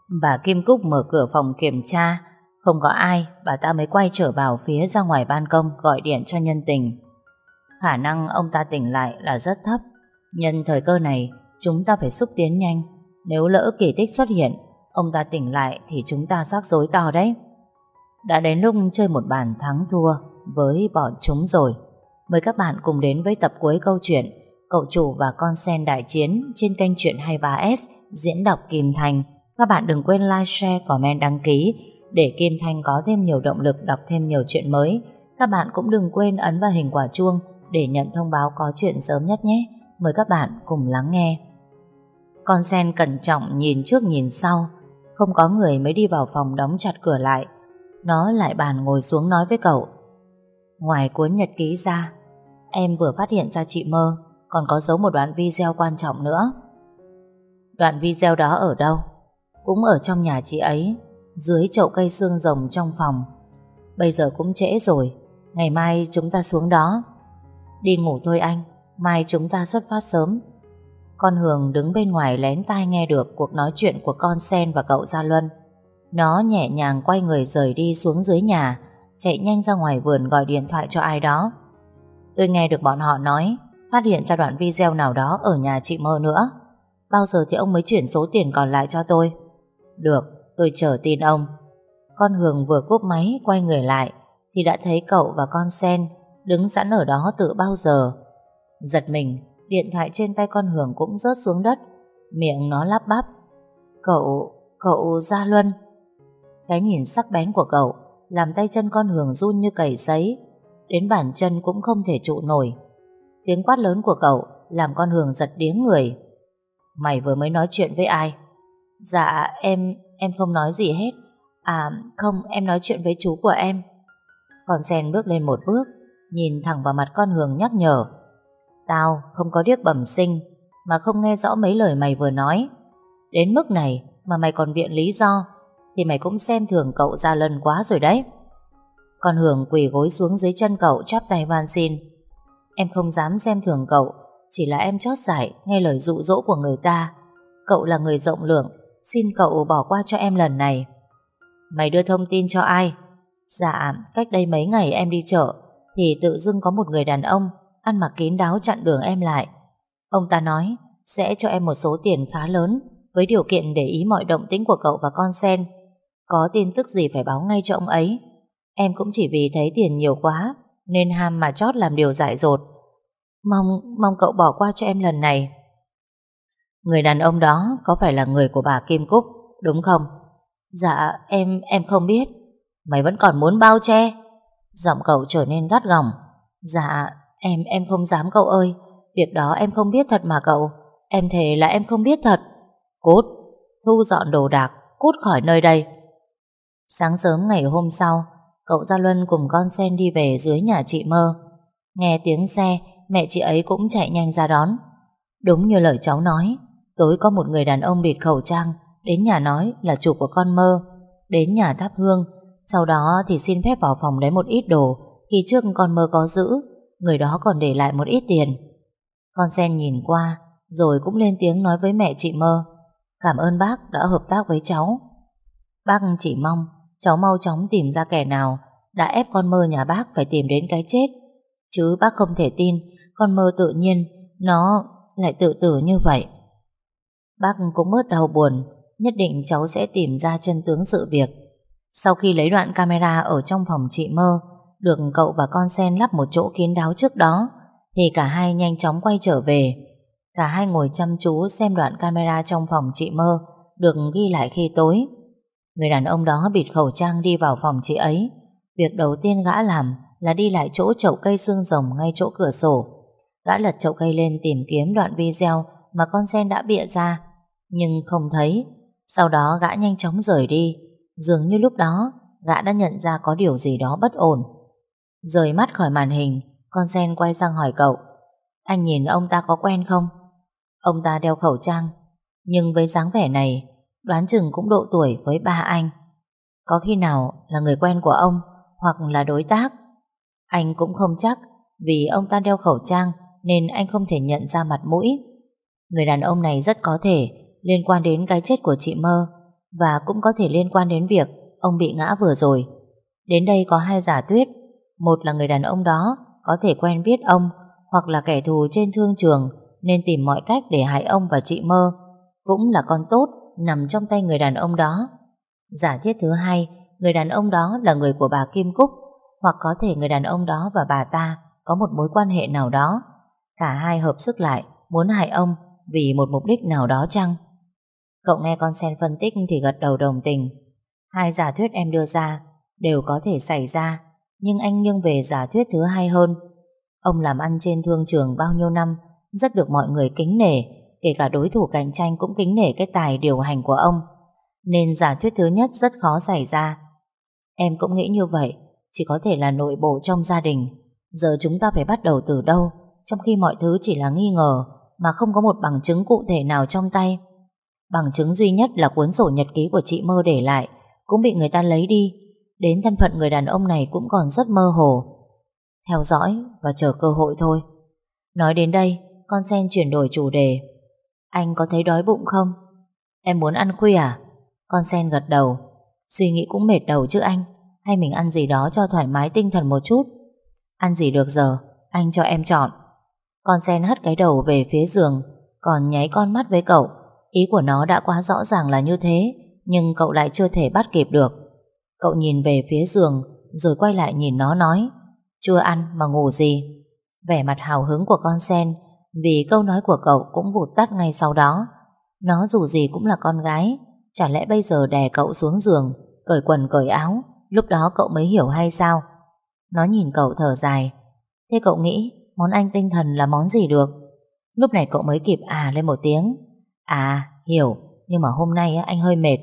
Bà Kim Cúc mở cửa phòng kiểm tra, không có ai, bà ta mới quay trở vào phía ra ngoài ban công gọi điện cho nhân tình. Khả năng ông ta tỉnh lại là rất thấp. Nhân thời cơ này, chúng ta phải xúc tiến nhanh. Nếu lỡ kỳ tích xuất hiện, ông ta tỉnh lại thì chúng ta rắc rối to đấy. Đã đến lúc chơi một bàn thắng thua với bọn chúng rồi. Mời các bạn cùng đến với tập cuối câu chuyện Cậu chủ và con sen đại chiến trên kênh Chuyện 23S diễn đọc Kim Thành. Các bạn đừng quên like, share, comment, đăng ký để Kim Thanh có thêm nhiều động lực đọc thêm nhiều chuyện mới. Các bạn cũng đừng quên ấn vào hình quả chuông để nhận thông báo có chuyện sớm nhất nhé. Mời các bạn cùng lắng nghe. Con sen cẩn trọng nhìn trước nhìn sau, không có người mới đi vào phòng đóng chặt cửa lại. Nó lại bàn ngồi xuống nói với cậu. Ngoài cuốn nhật ký ra, em vừa phát hiện ra chị Mơ còn có giấu một đoạn video quan trọng nữa. Đoạn video đó ở đâu? Cũng ở trong nhà chị ấy, dưới chậu cây xương rồng trong phòng. Bây giờ cũng trễ rồi, ngày mai chúng ta xuống đó. Đi ngủ thôi anh, mai chúng ta xuất phát sớm. Con Hường đứng bên ngoài lén tai nghe được cuộc nói chuyện của con sen và cậu Gia Luân. Nó nhẹ nhàng quay người rời đi xuống dưới nhà, chạy nhanh ra ngoài vườn gọi điện thoại cho ai đó. Tôi nghe được bọn họ nói phát hiện ra đoạn video nào đó ở nhà chị Mơ nữa. Bao giờ thì ông mới chuyển số tiền còn lại cho tôi? Được, tôi chờ tin ông. Con Hường vừa cúp máy quay người lại thì đã thấy cậu và con sen đứng sẵn ở đó từ bao giờ. Giật mình, điện thoại trên tay con Hường cũng rớt xuống đất. Miệng nó lắp bắp. Cậu Gia Luân. Cái nhìn sắc bén của cậu làm tay chân con Hường run như cầy sấy, đến bàn chân cũng không thể trụ nổi. Tiếng quát lớn của cậu làm con Hường giật điếng người. Mày vừa mới nói chuyện với ai? Dạ em không nói gì hết. À không, em nói chuyện với chú của em. Con sen bước lên một bước, nhìn thẳng vào mặt con Hường nhắc nhở. Tao không có điếc bẩm sinh mà không nghe rõ mấy lời mày vừa nói. Đến mức này mà mày còn viện lý do thì mày cũng xem thường cậu Gia Luân quá rồi đấy. Con Hường quỳ gối xuống dưới chân cậu, chắp tay van xin. Em không dám xem thường cậu, chỉ là em chót dại nghe lời dụ dỗ của người ta. Cậu là người rộng lượng, xin cậu bỏ qua cho em lần này. Mày đưa thông tin cho ai? Dạ, cách đây mấy ngày em đi chợ thì tự dưng có một người đàn ông ăn mặc kín đáo chặn đường em lại. Ông ta nói sẽ cho em một số tiền khá lớn với điều kiện để ý mọi động tĩnh của cậu và con sen. Có tin tức gì phải báo ngay cho ông ấy. Em cũng chỉ vì thấy tiền nhiều quá nên ham mà chót làm điều dại dột. Mong cậu bỏ qua cho em lần này. Người đàn ông đó có phải là người của bà Kim Cúc, đúng không? Dạ, em không biết. Mày vẫn còn muốn bao che? Giọng cậu trở nên gắt gỏng. Dạ, em không dám cậu ơi. Việc đó em không biết thật mà cậu. Em thề là em không biết thật. Cút, thu dọn đồ đạc, cút khỏi nơi đây. Sáng sớm ngày hôm sau, cậu Gia Luân cùng con sen đi về dưới nhà chị Mơ. Nghe tiếng xe, mẹ chị ấy cũng chạy nhanh ra đón. Đúng như lời cháu nói, tối có một người đàn ông bịt khẩu trang đến nhà nói là chủ của con Mơ, đến nhà thắp hương, sau đó thì xin phép vào phòng lấy một ít đồ khi trước con Mơ có giữ, người đó còn để lại một ít tiền. Con sen nhìn qua rồi cũng lên tiếng nói với mẹ chị Mơ. Cảm ơn bác đã hợp tác với cháu. Bác chỉ mong cháu mau chóng tìm ra kẻ nào đã ép con Mơ nhà bác phải tìm đến cái chết. Chứ bác không thể tin con Mơ tự nhiên nó lại tự tử như vậy. Bác cũng bớt đau buồn, nhất định cháu sẽ tìm ra chân tướng sự việc. Sau khi lấy đoạn camera ở trong phòng chị Mơ được cậu và con sen lắp một chỗ kín đáo trước đó, thì cả hai nhanh chóng quay trở về. Cả hai ngồi chăm chú xem đoạn camera trong phòng chị Mơ được ghi lại khi tối. Người đàn ông đó bịt khẩu trang đi vào phòng chị ấy. Việc đầu tiên gã làm là đi lại chỗ chậu cây xương rồng ngay chỗ cửa sổ. Gã lật chậu cây lên tìm kiếm đoạn video mà con sen đã bịa ra, nhưng không thấy. Sau đó gã nhanh chóng rời đi. Dường như lúc đó gã đã nhận ra có điều gì đó bất ổn. Rời mắt khỏi màn hình, con sen quay sang hỏi cậu. Anh nhìn ông ta có quen không? Ông ta đeo khẩu trang, nhưng với dáng vẻ này đoán chừng cũng độ tuổi với ba anh. Có khi nào là người quen của ông hoặc là đối tác? Anh cũng không chắc, vì ông ta đeo khẩu trang nên anh không thể nhận ra mặt mũi. Người đàn ông này rất có thể liên quan đến cái chết của chị Mơ, và cũng có thể liên quan đến việc ông bị ngã vừa rồi. Đến đây có hai giả thuyết, một là người đàn ông đó có thể quen biết ông hoặc là kẻ thù trên thương trường nên tìm mọi cách để hại ông và chị Mơ, cũng là con tốt nằm trong tay người đàn ông đó. Giả thiết thứ hai, người đàn ông đó là người của bà Kim Cúc, hoặc có thể người đàn ông đó và bà ta có một mối quan hệ nào đó. Cả hai hợp sức lại muốn hại ông vì một mục đích nào đó chăng? Cậu nghe con sen phân tích thì gật đầu đồng tình. Hai giả thuyết em đưa ra đều có thể xảy ra, nhưng anh nghiêng về giả thuyết thứ hai hơn. Ông làm ăn trên thương trường bao nhiêu năm, rất được mọi người kính nể, kể cả đối thủ cạnh tranh cũng kính nể cái tài điều hành của ông. Nên giả thuyết thứ nhất rất khó xảy ra. Em cũng nghĩ như vậy, chỉ có thể là nội bộ trong gia đình. Giờ chúng ta phải bắt đầu từ đâu, trong khi mọi thứ chỉ là nghi ngờ mà không có một bằng chứng cụ thể nào trong tay. Bằng chứng duy nhất là cuốn sổ nhật ký của chị Mơ để lại cũng bị người ta lấy đi. Đến thân phận người đàn ông này cũng còn rất mơ hồ. Theo dõi và chờ cơ hội thôi. Nói đến đây, con sen chuyển đổi chủ đề. Anh có thấy đói bụng không? Em muốn ăn khuya à? Con sen gật đầu. Suy nghĩ cũng mệt đầu chứ anh. Hay mình ăn gì đó cho thoải mái tinh thần một chút? Ăn gì được giờ? Anh cho em chọn. Con sen hất cái đầu về phía giường, còn nháy con mắt với cậu. Ý của nó đã quá rõ ràng là như thế, nhưng cậu lại chưa thể bắt kịp được. Cậu nhìn về phía giường, rồi quay lại nhìn nó nói, chưa ăn mà ngủ gì? Vẻ mặt hào hứng của con sen vì câu nói của cậu cũng vụt tắt ngay sau đó. Nó dù gì cũng là con gái, chả lẽ bây giờ đè cậu xuống giường, cởi quần cởi áo, lúc đó cậu mới hiểu hay sao? Nó nhìn cậu thở dài. Thế cậu nghĩ món Anh tinh thần là món gì được? Lúc này cậu mới kịp lên một tiếng. À, hiểu, nhưng mà hôm nay anh hơi mệt.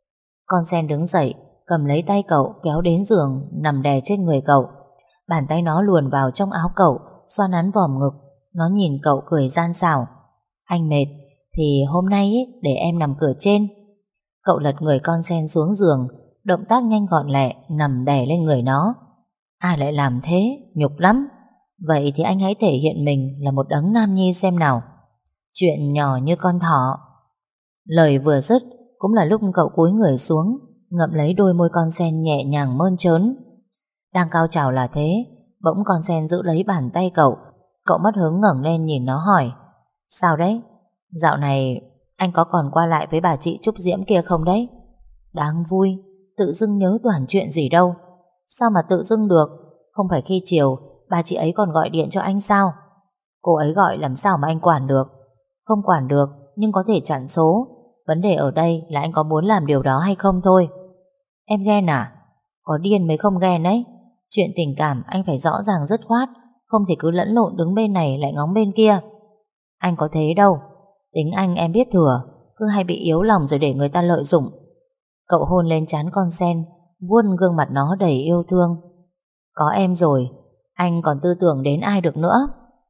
Con sen đứng dậy, cầm lấy tay cậu kéo đến giường, nằm đè trên người cậu. Bàn tay nó luồn vào trong áo cậu, xoa nắn vòm ngực. Nó nhìn cậu cười gian xảo. Anh mệt, thì hôm nay để em nằm cửa trên. Cậu lật người con sen xuống giường, động tác nhanh gọn lẹ, nằm đè lên người nó. Ai lại làm thế, nhục lắm. Vậy thì anh hãy thể hiện mình là một đấng nam nhi xem nào. Chuyện nhỏ như con thỏ. Lời vừa dứt cũng là lúc cậu cúi người xuống, ngậm lấy đôi môi con sen nhẹ nhàng mơn trớn. Đang cao trào là thế, bỗng con sen giữ lấy bàn tay cậu. Cậu mất hứng ngẩng lên nhìn nó hỏi, sao đấy? Dạo này anh có còn qua lại với bà chị Trúc Diễm kia không đấy? Đáng vui, tự dưng nhớ toàn chuyện gì đâu. Sao mà tự dưng được? Không phải khi chiều bà chị ấy còn gọi điện cho anh sao? Cô ấy gọi làm sao mà anh quản được? Không quản được, nhưng có thể chặn số. Vấn đề ở đây là anh có muốn làm điều đó hay không thôi. Em ghen à? Có điên mới không ghen đấy. Chuyện tình cảm anh phải rõ ràng dứt khoát, không thể cứ lẫn lộn đứng bên này lại ngóng bên kia. Anh có thế đâu. Tính anh em biết thừa, cứ hay bị yếu lòng rồi để người ta lợi dụng. Cậu hôn lên trán con sen, vuốt gương mặt nó đầy yêu thương. Có em rồi, anh còn tư tưởng đến ai được nữa?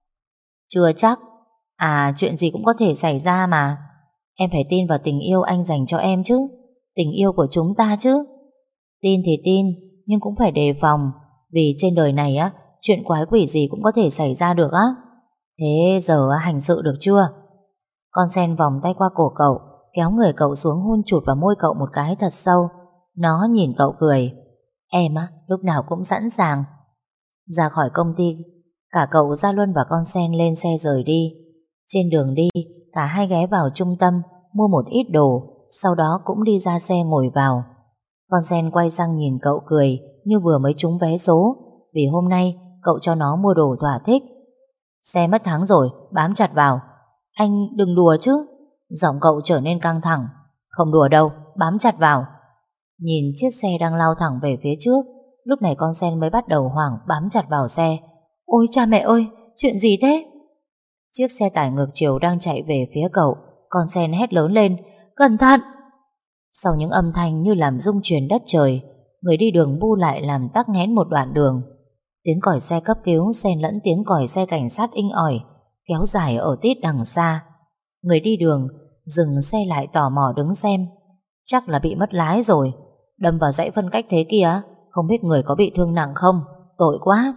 Chưa chắc. Chuyện gì cũng có thể xảy ra mà. Em phải tin vào tình yêu anh dành cho em chứ. Tình yêu của chúng ta chứ. Tin thì tin, nhưng cũng phải đề phòng. Vì trên đời này chuyện quái quỷ gì cũng có thể xảy ra được á. Thế giờ hành sự được chưa? Con sen vòng tay qua cổ cậu, kéo người cậu xuống hôn chụt vào môi cậu một cái thật sâu. Nó nhìn cậu cười. Em lúc nào cũng sẵn sàng. Ra khỏi công ty, cả cậu Gia Luân và con sen lên xe rời đi. Trên đường đi, cả hai ghé vào trung tâm mua một ít đồ, sau đó cũng đi ra xe ngồi vào. Con sen quay sang nhìn cậu cười như vừa mới trúng vé số, vì hôm nay cậu cho nó mua đồ thỏa thích. Xe mất thắng rồi, bám chặt vào. Anh đừng đùa chứ. Giọng cậu trở nên căng thẳng. Không đùa đâu, bám chặt vào. Nhìn chiếc xe đang lao thẳng về phía trước, lúc này con sen mới bắt đầu hoảng bám chặt vào xe. Ôi cha mẹ ơi, chuyện gì thế? Chiếc xe tải ngược chiều đang chạy về phía cậu. Con sen hét lớn lên, cẩn thận! Sau những âm thanh như làm rung chuyển đất trời, người đi đường bu lại làm tắc nghẽn một đoạn đường. Tiếng còi xe cấp cứu xen lẫn tiếng còi xe cảnh sát inh ỏi kéo dài ở tít đằng xa. Người đi đường dừng xe lại tò mò đứng xem. Chắc là bị mất lái rồi, đâm vào dãy phân cách thế kia. Không biết người có bị thương nặng không? Tội quá.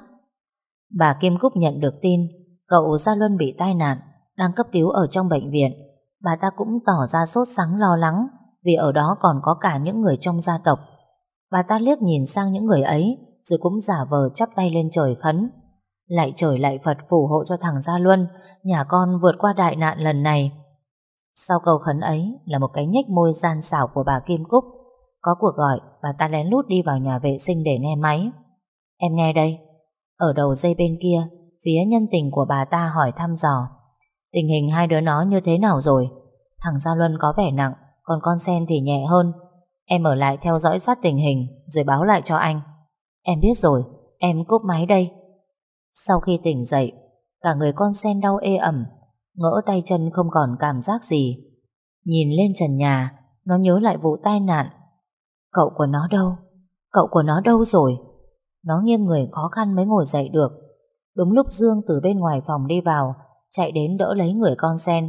Bà Kim Cúc nhận được tin cậu Gia Luân bị tai nạn, đang cấp cứu ở trong bệnh viện. Bà ta cũng tỏ ra sốt sắng lo lắng, vì ở đó còn có cả những người trong gia tộc. Bà ta liếc nhìn sang những người ấy, rồi cũng giả vờ chắp tay lên trời khấn: lạy trời lạy Phật phù hộ cho thằng Gia Luân, nhà con vượt qua đại nạn lần này. Sau câu khấn ấy là một cái nhếch môi gian xảo của bà Kim Cúc. Có cuộc gọi, bà ta lén lút đi vào nhà vệ sinh để nghe máy. Em nghe đây. Ở đầu dây bên kia, phía nhân tình của bà ta hỏi thăm dò: tình hình hai đứa nó như thế nào rồi? Thằng Gia Luân có vẻ nặng, còn con Sen thì nhẹ hơn. Em ở lại theo dõi sát tình hình rồi báo lại cho anh. Em biết rồi, em cúp máy đây. Sau khi tỉnh dậy, cả người con Sen đau ê ẩm, ngỡ tay chân không còn cảm giác gì. Nhìn lên trần nhà, nó nhớ lại vụ tai nạn. Cậu của nó đâu? Cậu của nó đâu rồi? Nó nghiêng người khó khăn mới ngồi dậy được. Đúng lúc Dương từ bên ngoài phòng đi vào, chạy đến đỡ lấy người con Sen.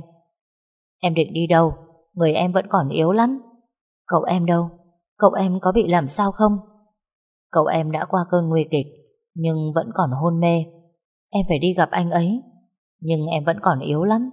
Em định đi đâu? Người em vẫn còn yếu lắm. Cậu em đâu? Cậu em có bị làm sao không? Cậu em đã qua cơn nguy kịch, nhưng vẫn còn hôn mê. Em phải đi gặp anh ấy, nhưng em vẫn còn yếu lắm.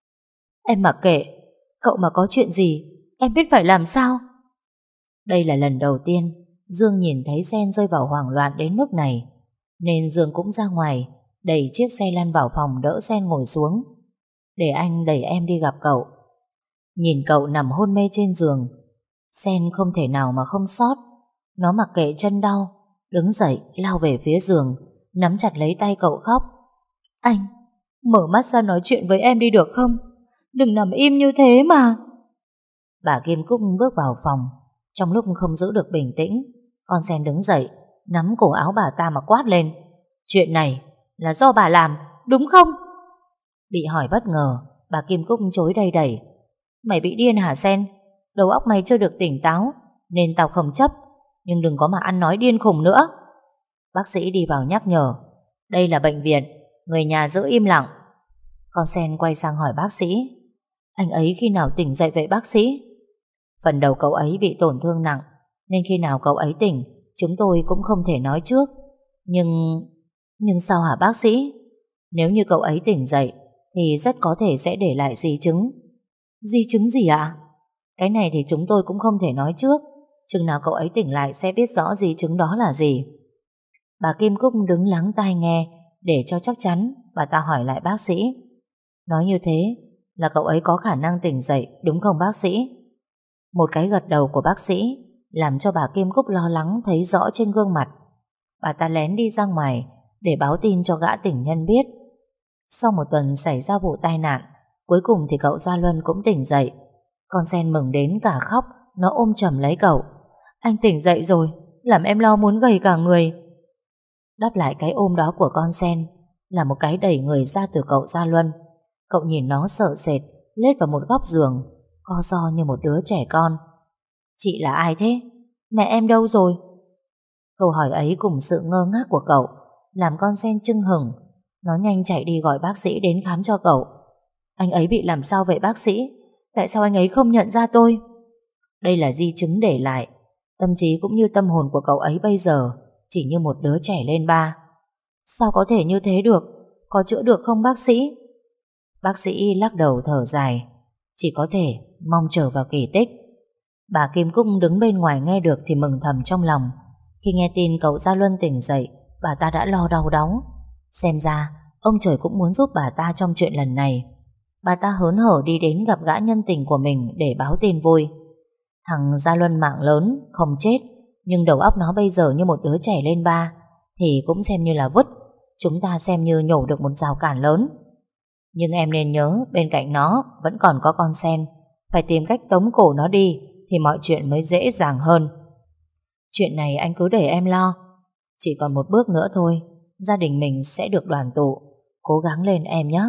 Em mặc kệ, cậu mà có chuyện gì, em biết phải làm sao. Đây là lần đầu tiên Dương nhìn thấy Sen rơi vào hoảng loạn đến mức này, nên Dương cũng ra ngoài, đẩy chiếc xe lăn vào phòng đỡ Sen ngồi xuống. Để anh đẩy em đi gặp cậu. Nhìn cậu nằm hôn mê trên giường, Sen không thể nào mà không xót. Nó mặc kệ chân đau, đứng dậy lao về phía giường, nắm chặt lấy tay cậu khóc. Anh, mở mắt ra nói chuyện với em đi được không? Đừng nằm im như thế mà. Bà Kim Cúc bước vào phòng. Trong lúc không giữ được bình tĩnh, con Sen đứng dậy, nắm cổ áo bà ta mà quát lên: chuyện này là do bà làm, đúng không? Bị hỏi bất ngờ, bà Kim Cúc chối đầy đẩy: mày bị điên hả Sen? Đầu óc mày chưa được tỉnh táo, nên tao không chấp, nhưng đừng có mà ăn nói điên khùng nữa. Bác sĩ đi vào nhắc nhở: đây là bệnh viện, người nhà giữ im lặng. Con Sen quay sang hỏi bác sĩ: anh ấy khi nào tỉnh dậy vậy bác sĩ? Phần đầu cậu ấy bị tổn thương nặng, nên khi nào cậu ấy tỉnh chúng tôi cũng không thể nói trước. Nhưng sao hả bác sĩ? Nếu như cậu ấy tỉnh dậy thì rất có thể sẽ để lại di chứng. Di chứng gì ạ? Cái này thì chúng tôi cũng không thể nói trước. Chừng nào cậu ấy tỉnh lại sẽ biết rõ di chứng đó là gì. Bà Kim Cúc đứng lắng tai nghe để cho chắc chắn. Bà ta hỏi lại bác sĩ: nói như thế là cậu ấy có khả năng tỉnh dậy đúng không bác sĩ? Một cái gật đầu của bác sĩ làm cho bà Kim Cúc lo lắng thấy rõ trên gương mặt. Bà ta lén đi ra ngoài để báo tin cho gã tình nhân biết. Sau một tuần xảy ra vụ tai nạn, cuối cùng thì cậu Gia Luân cũng tỉnh dậy. Con Sen mừng đến cả khóc, nó ôm chầm lấy cậu: anh tỉnh dậy rồi, làm em lo muốn gầy cả người. Đáp lại cái ôm đó của con Sen là một cái đẩy người ra từ cậu Gia Luân. Cậu nhìn nó sợ sệt, lết vào một góc giường, co ro như một đứa trẻ con. Chị là ai thế? Mẹ em đâu rồi? Câu hỏi ấy cùng sự ngơ ngác của cậu làm con Sen chưng hửng. Nó nhanh chạy đi gọi bác sĩ đến khám cho cậu. Anh ấy bị làm sao vậy bác sĩ? Tại sao anh ấy không nhận ra tôi? Đây là di chứng để lại. Tâm trí cũng như tâm hồn của cậu ấy bây giờ chỉ như một đứa trẻ lên 3. Sao có thể như thế được? Có chữa được không bác sĩ? Bác sĩ lắc đầu thở dài: chỉ có thể mong chờ vào kỳ tích. Bà Kim Cúc đứng bên ngoài nghe được thì mừng thầm trong lòng. Khi nghe tin cậu Gia Luân tỉnh dậy, bà ta đã lo đau đáu. Xem ra ông trời cũng muốn giúp bà ta trong chuyện lần này. Bà ta hớn hở đi đến gặp gã nhân tình của mình để báo tin vui. Thằng Gia Luân mạng lớn, không chết, nhưng đầu óc nó bây giờ như một đứa trẻ lên 3, thì cũng xem như là vứt. Chúng ta xem như nhổ được một rào cản lớn. Nhưng em nên nhớ bên cạnh nó vẫn còn có con Sen. Phải tìm cách tống cổ nó đi thì mọi chuyện mới dễ dàng hơn. Chuyện này anh cứ để em lo. Chỉ còn một bước nữa thôi, gia đình mình sẽ được đoàn tụ. Cố gắng lên em nhé.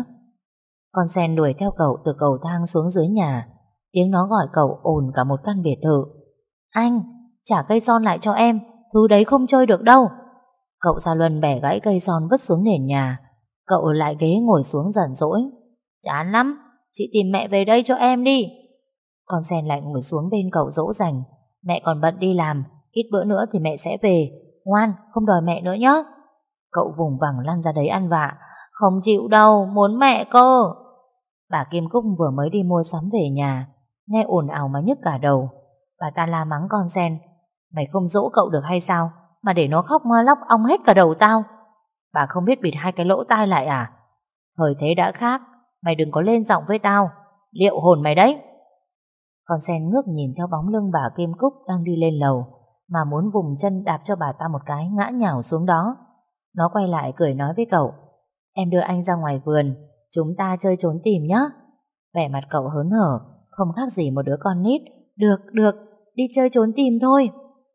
Con Sen đuổi theo cậu từ cầu thang xuống dưới nhà. Tiếng nó gọi cậu ồn cả một căn biệt thự. Anh, trả cây son lại cho em, thứ đấy không chơi được đâu. Cậu Gia Luân bẻ gãy cây son vứt xuống nền nhà. Cậu lại ghế ngồi xuống giận dỗi: chán lắm, chị tìm mẹ về đây cho em đi. Con Sen lại ngồi xuống bên cậu dỗ dành: mẹ còn bận đi làm, ít bữa nữa thì mẹ sẽ về, ngoan, không đòi mẹ nữa nhé. Cậu vùng vằng lăn ra đấy ăn vạ: không chịu đâu, muốn mẹ cơ. Bà Kim Cúc vừa mới đi mua sắm về nhà, nghe ồn ào mà nhức cả đầu. Bà ta la mắng con sen. Mày không dỗ cậu được hay sao, mà để nó khóc lóc ong hết cả đầu tao. Bà không biết bịt hai cái lỗ tai lại à? Thời thế đã khác, mày đừng có lên giọng với tao, liệu hồn mày đấy. Con sen ngước nhìn theo bóng lưng bà Kim Cúc đang đi lên lầu, mà muốn vùng chân đạp cho bà ta một cái ngã nhào xuống đó. Nó quay lại cười nói với cậu: Em đưa anh ra ngoài vườn, chúng ta chơi trốn tìm nhé. Vẻ mặt cậu hớn hở, không khác gì một đứa con nít. Được, đi chơi trốn tìm thôi.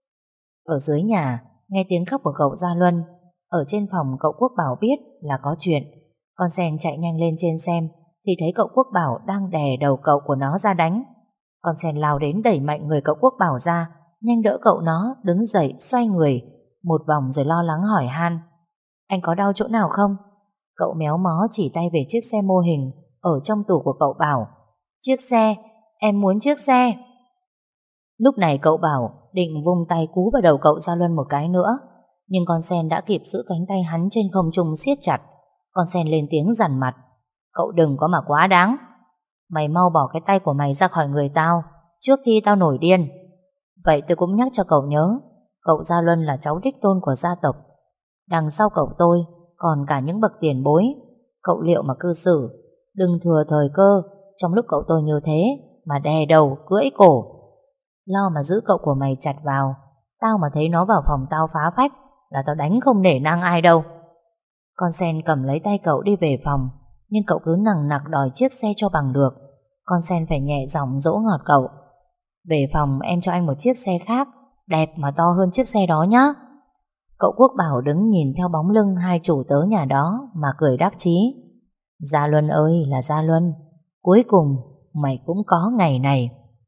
Ở dưới nhà, nghe tiếng khóc của cậu Gia Luân. Ở trên phòng cậu Quốc Bảo biết là có chuyện. Con sen chạy nhanh lên trên xem, thì thấy cậu Quốc Bảo đang đè đầu cậu của nó ra đánh. Con sen lao đến đẩy mạnh người cậu Quốc Bảo ra, nhanh đỡ cậu nó đứng dậy xoay người một vòng rồi lo lắng hỏi han: Anh có đau chỗ nào không? Cậu méo mó chỉ tay về chiếc xe mô hình ở trong tủ của cậu Bảo. Chiếc xe, em muốn chiếc xe. Lúc này cậu Bảo định vung tay cú vào đầu cậu Gia Luân một cái nữa, nhưng con sen đã kịp giữ cánh tay hắn trên không trung siết chặt. Con sen lên tiếng dằn mặt: Cậu đừng có mà quá đáng. Mày mau bỏ cái tay của mày ra khỏi người tao trước khi tao nổi điên. Vậy tôi cũng nhắc cho cậu nhớ, cậu Gia Luân là cháu đích tôn của gia tộc. Đằng sau cậu tôi còn cả những bậc tiền bối. Cậu liệu mà cư xử, đừng thừa thời cơ trong lúc cậu tôi như thế mà đè đầu cưỡi cổ. Lo mà giữ cậu của mày chặt vào, tao mà thấy nó vào phòng tao phá phách là tao đánh không nể nang ai đâu. Con sen cầm lấy tay cậu đi về phòng, nhưng cậu cứ nằng nặc đòi chiếc xe cho bằng được. Con sen phải nhẹ giọng dỗ ngọt cậu: Về phòng em cho anh một chiếc xe khác, đẹp mà to hơn chiếc xe đó nhá. Cậu Quốc Bảo đứng nhìn theo bóng lưng hai chủ tớ nhà đó mà cười đắc chí. Gia Luân ơi là Gia Luân, cuối cùng mày cũng có ngày này.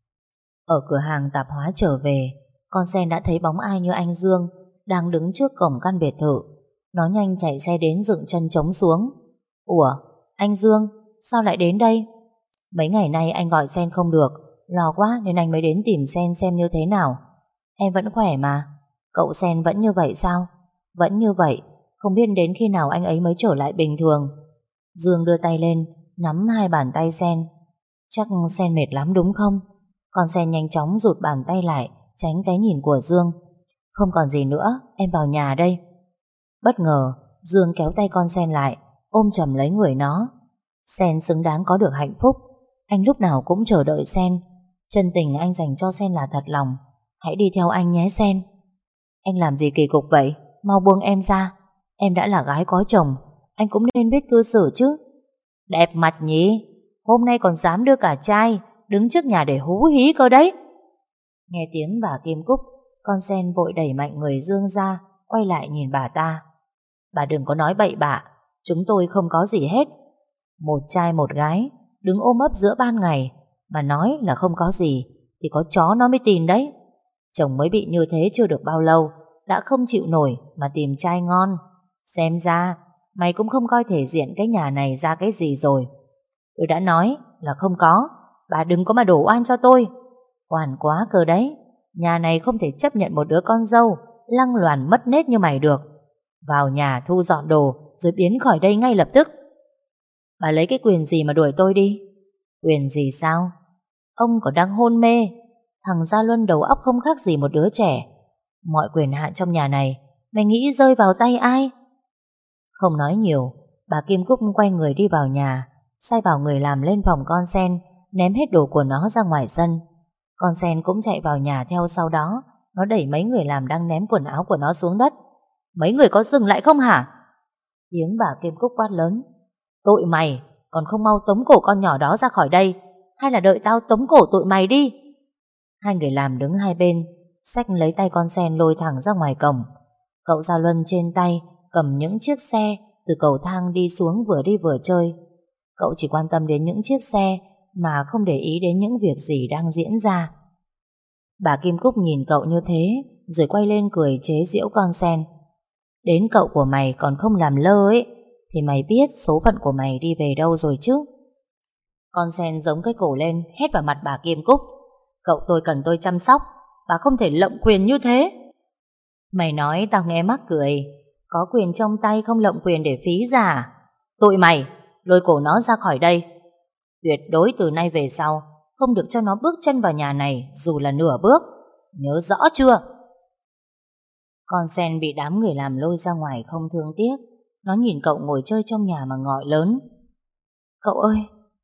Ở cửa hàng tạp hóa trở về, con sen đã thấy bóng ai như anh Dương đang đứng trước cổng căn biệt thự. Nó nhanh chạy xe đến dựng chân trống xuống. Ủa, anh Dương, sao lại đến đây? Mấy ngày nay anh gọi Sen không được, lo quá nên anh mới đến tìm Sen xem như thế nào. Em vẫn khỏe mà. Cậu Sen vẫn như vậy sao? Vẫn như vậy, không biết đến khi nào anh ấy mới trở lại bình thường. Dương đưa tay lên, nắm hai bàn tay Sen. Chắc Sen mệt lắm đúng không? Con Sen nhanh chóng rụt bàn tay lại, tránh cái nhìn của Dương. Không còn gì nữa, em vào nhà đây. Bất ngờ, Dương kéo tay con Sen lại, ôm chầm lấy người nó. Sen xứng đáng có được hạnh phúc. Anh lúc nào cũng chờ đợi Sen. Chân tình anh dành cho Sen là thật lòng. Hãy đi theo anh nhé Sen. Anh làm gì kỳ cục vậy? Mau buông em ra. Em đã là gái có chồng, anh cũng nên biết cư xử chứ. Đẹp mặt nhỉ? Hôm nay còn dám đưa cả trai đứng trước nhà để hú hí cơ đấy. Nghe tiếng bà Kim Cúc, con Sen vội đẩy mạnh người Dương ra, quay lại nhìn bà ta. Bà đừng có nói bậy bạ, chúng tôi không có gì hết. Một trai một gái đứng ôm ấp giữa ban ngày mà nói là không có gì thì có chó nó mới tin đấy. Chồng mới bị như thế chưa được bao lâu đã không chịu nổi mà tìm trai ngon. Xem ra mày cũng không coi thể diện cái nhà này ra cái gì rồi. Tôi đã nói là không có, bà đừng có mà đổ oan cho tôi. Oan quá cơ đấy. Nhà này không thể chấp nhận một đứa con dâu lăng loàn mất nết như mày được. Vào nhà thu dọn đồ rồi biến khỏi đây ngay lập tức. Bà lấy cái quyền gì mà đuổi tôi đi? Quyền gì sao? Ông còn đang hôn mê. Thằng Gia Luân đầu óc không khác gì một đứa trẻ. Mọi quyền hạn trong nhà này mày nghĩ rơi vào tay ai? Không nói nhiều, bà Kim Cúc quay người đi vào nhà, sai bảo người làm lên phòng con Sen, ném hết đồ của nó ra ngoài sân. Con Sen cũng chạy vào nhà theo sau đó. Nó đẩy mấy người làm đang ném quần áo của nó xuống đất. Mấy người có dừng lại không hả? Tiếng bà Kim Cúc quát lớn. Tụi mày còn không mau tống cổ con nhỏ đó ra khỏi đây, hay là đợi tao tống cổ tụi mày đi? Hai người làm đứng hai bên, xách lấy tay con Sen lôi thẳng ra ngoài cổng. Cậu Gia Luân trên tay cầm những chiếc xe từ cầu thang đi xuống, vừa đi vừa chơi. Cậu chỉ quan tâm đến những chiếc xe mà không để ý đến những việc gì đang diễn ra. Bà Kim Cúc nhìn cậu như thế rồi quay lên cười chế giễu con Sen. Đến cậu của mày còn không làm lơ ấy thì mày biết số phận của mày đi về đâu rồi chứ. Con Sen giống cái cổ lên hét vào mặt bà Kim Cúc. Cậu tôi cần tôi chăm sóc, bà không thể lộng quyền như thế. Mày nói tao nghe mắc cười. Có quyền trong tay không lộng quyền để phí ra. Tụi mày lôi cổ nó ra khỏi đây. Tuyệt đối từ nay về sau không được cho nó bước chân vào nhà này dù là nửa bước. Nhớ rõ chưa? Con sen bị đám người làm lôi ra ngoài không thương tiếc. Nó nhìn cậu ngồi chơi trong nhà mà gọi lớn. Cậu ơi,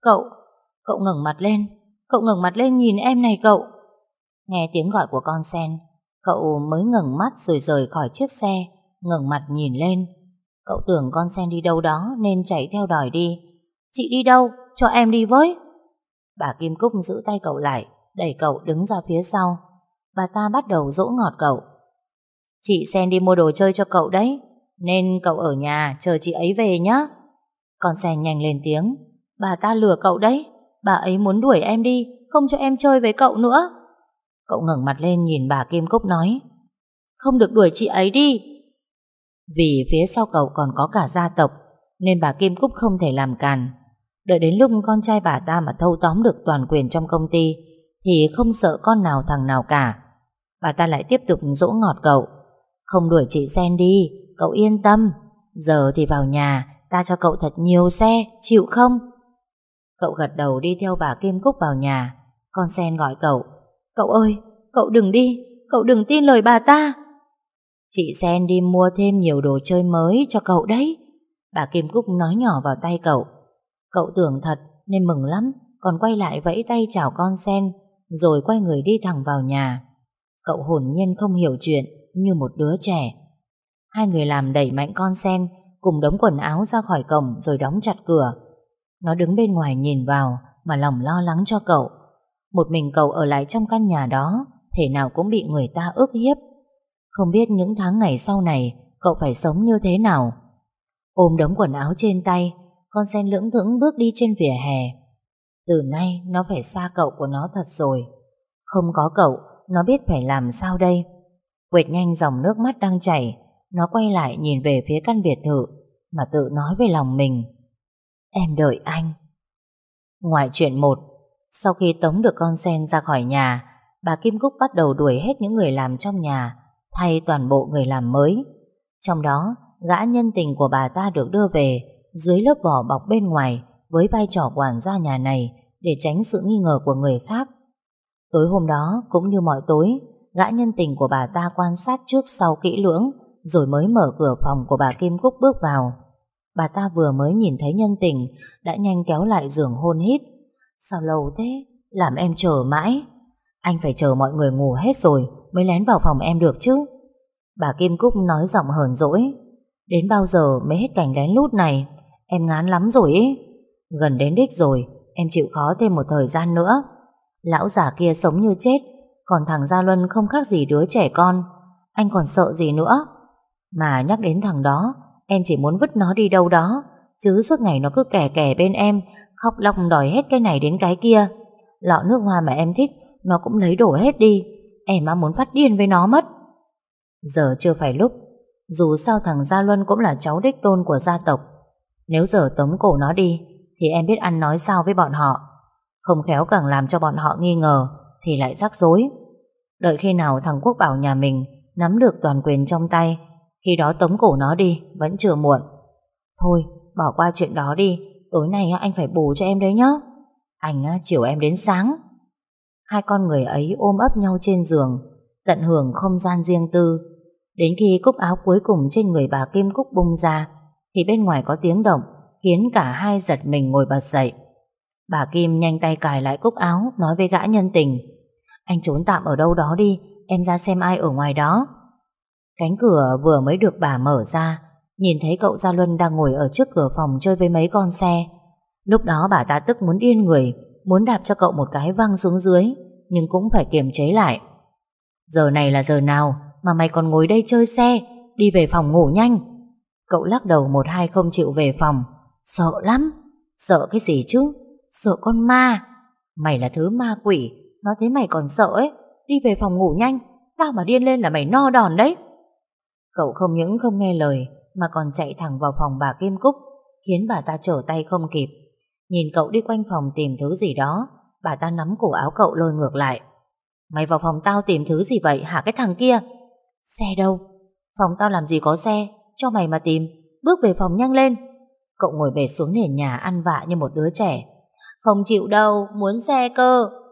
cậu ngẩng mặt lên. Cậu ngẩng mặt lên nhìn em này cậu. Nghe tiếng gọi của con sen, cậu mới ngẩng mắt rồi rời khỏi chiếc xe, ngẩng mặt nhìn lên. Cậu tưởng con sen đi đâu đó nên chạy theo đòi đi. Chị đi đâu? Cho em đi với. Bà Kim Cúc giữ tay cậu lại, đẩy cậu đứng ra phía sau. Bà ta bắt đầu dỗ ngọt cậu. Chị Sen đi mua đồ chơi cho cậu đấy, nên cậu ở nhà chờ chị ấy về nhé. Con Sen nhanh lên tiếng. Bà ta lừa cậu đấy. Bà ấy muốn đuổi em đi, không cho em chơi với cậu nữa. Cậu ngẩng mặt lên nhìn bà Kim Cúc nói. Không được đuổi chị ấy đi. Vì phía sau cậu còn có cả gia tộc, nên bà Kim Cúc không thể làm càn. Đợi đến lúc con trai bà ta mà thâu tóm được toàn quyền trong công ty thì không sợ con nào thằng nào cả. Bà ta lại tiếp tục dỗ ngọt cậu. Không đuổi chị Sen đi, cậu yên tâm. Giờ thì vào nhà, ta cho cậu thật nhiều xe, chịu không? Cậu gật đầu đi theo bà Kim Cúc vào nhà. Con Sen gọi cậu. Cậu ơi, cậu đừng đi, cậu đừng tin lời bà ta. Chị Sen đi mua thêm nhiều đồ chơi mới cho cậu đấy. Bà Kim Cúc nói nhỏ vào tay cậu. Cậu tưởng thật nên mừng lắm, còn quay lại vẫy tay chào con Sen, rồi quay người đi thẳng vào nhà. Cậu hồn nhiên không hiểu chuyện, như một đứa trẻ. Hai người làm đẩy mạnh con Sen cùng đống quần áo ra khỏi cổng rồi đóng chặt cửa. Nó đứng bên ngoài nhìn vào mà lòng lo lắng cho cậu. Một mình cậu ở lại trong căn nhà đó, thể nào cũng bị người ta ức hiếp. Không biết những tháng ngày sau này cậu phải sống như thế nào. Ôm đống quần áo trên tay, con Sen lững thững bước đi trên vỉa hè. Từ nay nó phải xa cậu của nó thật rồi. Không có cậu, nó biết phải làm sao đây. Quệt nhanh dòng nước mắt đang chảy, nó quay lại nhìn về phía căn biệt thự mà tự nói với lòng mình. Em đợi anh. Ngoại truyện 1. Sau khi tống được con Sen ra khỏi nhà, bà Kim Cúc bắt đầu đuổi hết những người làm trong nhà, thay toàn bộ người làm mới. Trong đó, gã nhân tình của bà ta được đưa về dưới lớp vỏ bọc bên ngoài với vai trò quản gia nhà này để tránh sự nghi ngờ của người khác. Tối hôm đó, cũng như mọi tối, gã nhân tình của bà ta quan sát trước sau kỹ lưỡng rồi mới mở cửa phòng của bà Kim Cúc bước vào. Bà ta vừa mới nhìn thấy nhân tình đã nhanh kéo lại giường hôn hít. Sao lâu thế? Làm em chờ mãi. Anh phải chờ mọi người ngủ hết rồi mới lén vào phòng em được chứ. Bà Kim Cúc nói giọng hờn dỗi. Đến bao giờ mới hết cảnh lén lút này? Em ngán lắm rồi ý. Gần đến đích rồi, em chịu khó thêm một thời gian nữa. Lão già kia sống như chết, còn thằng Gia Luân không khác gì đứa trẻ con. Anh còn sợ gì nữa? Mà nhắc đến thằng đó, em chỉ muốn vứt nó đi đâu đó, chứ suốt ngày nó cứ kè kè bên em, khóc lóc đòi hết cái này đến cái kia. Lọ nước hoa mà em thích nó cũng lấy đổ hết đi. Em á muốn phát điên với nó mất. Giờ chưa phải lúc. Dù sao thằng Gia Luân cũng là cháu đích tôn của gia tộc. Nếu giờ tống cổ nó đi thì em biết ăn nói sao với bọn họ. Không khéo càng làm cho bọn họ nghi ngờ thì lại rắc rối. Đợi khi nào thằng Quốc Bảo nhà mình nắm được toàn quyền trong tay, khi đó tống cổ nó đi vẫn chưa muộn. Thôi bỏ qua chuyện đó đi. Tối nay anh phải bù cho em đấy nhá. Anh chiều em đến sáng. Hai con người ấy ôm ấp nhau trên giường, tận hưởng không gian riêng tư. Đến khi cúc áo cuối cùng trên người bà Kim Cúc bung ra thì bên ngoài có tiếng động khiến cả hai giật mình ngồi bật dậy. Bà Kim nhanh tay cài lại cúc áo, nói với gã nhân tình. Anh trốn tạm ở đâu đó đi, em ra xem ai ở ngoài đó. Cánh cửa vừa mới được bà mở ra, nhìn thấy cậu Gia Luân đang ngồi ở trước cửa phòng chơi với mấy con xe. Lúc đó bà ta tức muốn điên người, muốn đạp cho cậu một cái văng xuống dưới, nhưng cũng phải kiềm chế lại. Giờ này là giờ nào mà mày còn ngồi đây chơi xe? Đi về phòng ngủ nhanh. Cậu lắc đầu một hai không chịu về phòng. Sợ lắm. Sợ cái gì chứ? Sợ con ma. Mày là thứ ma quỷ, nó thấy mày còn sợ ấy. Đi về phòng ngủ nhanh, tao mà điên lên là mày no đòn đấy. Cậu không những không nghe lời mà còn chạy thẳng vào phòng bà Kim Cúc, khiến bà ta trở tay không kịp. Nhìn cậu đi quanh phòng tìm thứ gì đó, bà ta nắm cổ áo cậu lôi ngược lại. Mày vào phòng tao tìm thứ gì vậy hả cái thằng kia? Xe đâu? Phòng tao làm gì có xe, cho mày mà tìm. Bước về phòng nhanh lên. Cậu ngồi bệt xuống nền nhà ăn vạ như một đứa trẻ. Không chịu đâu, muốn xe cơ.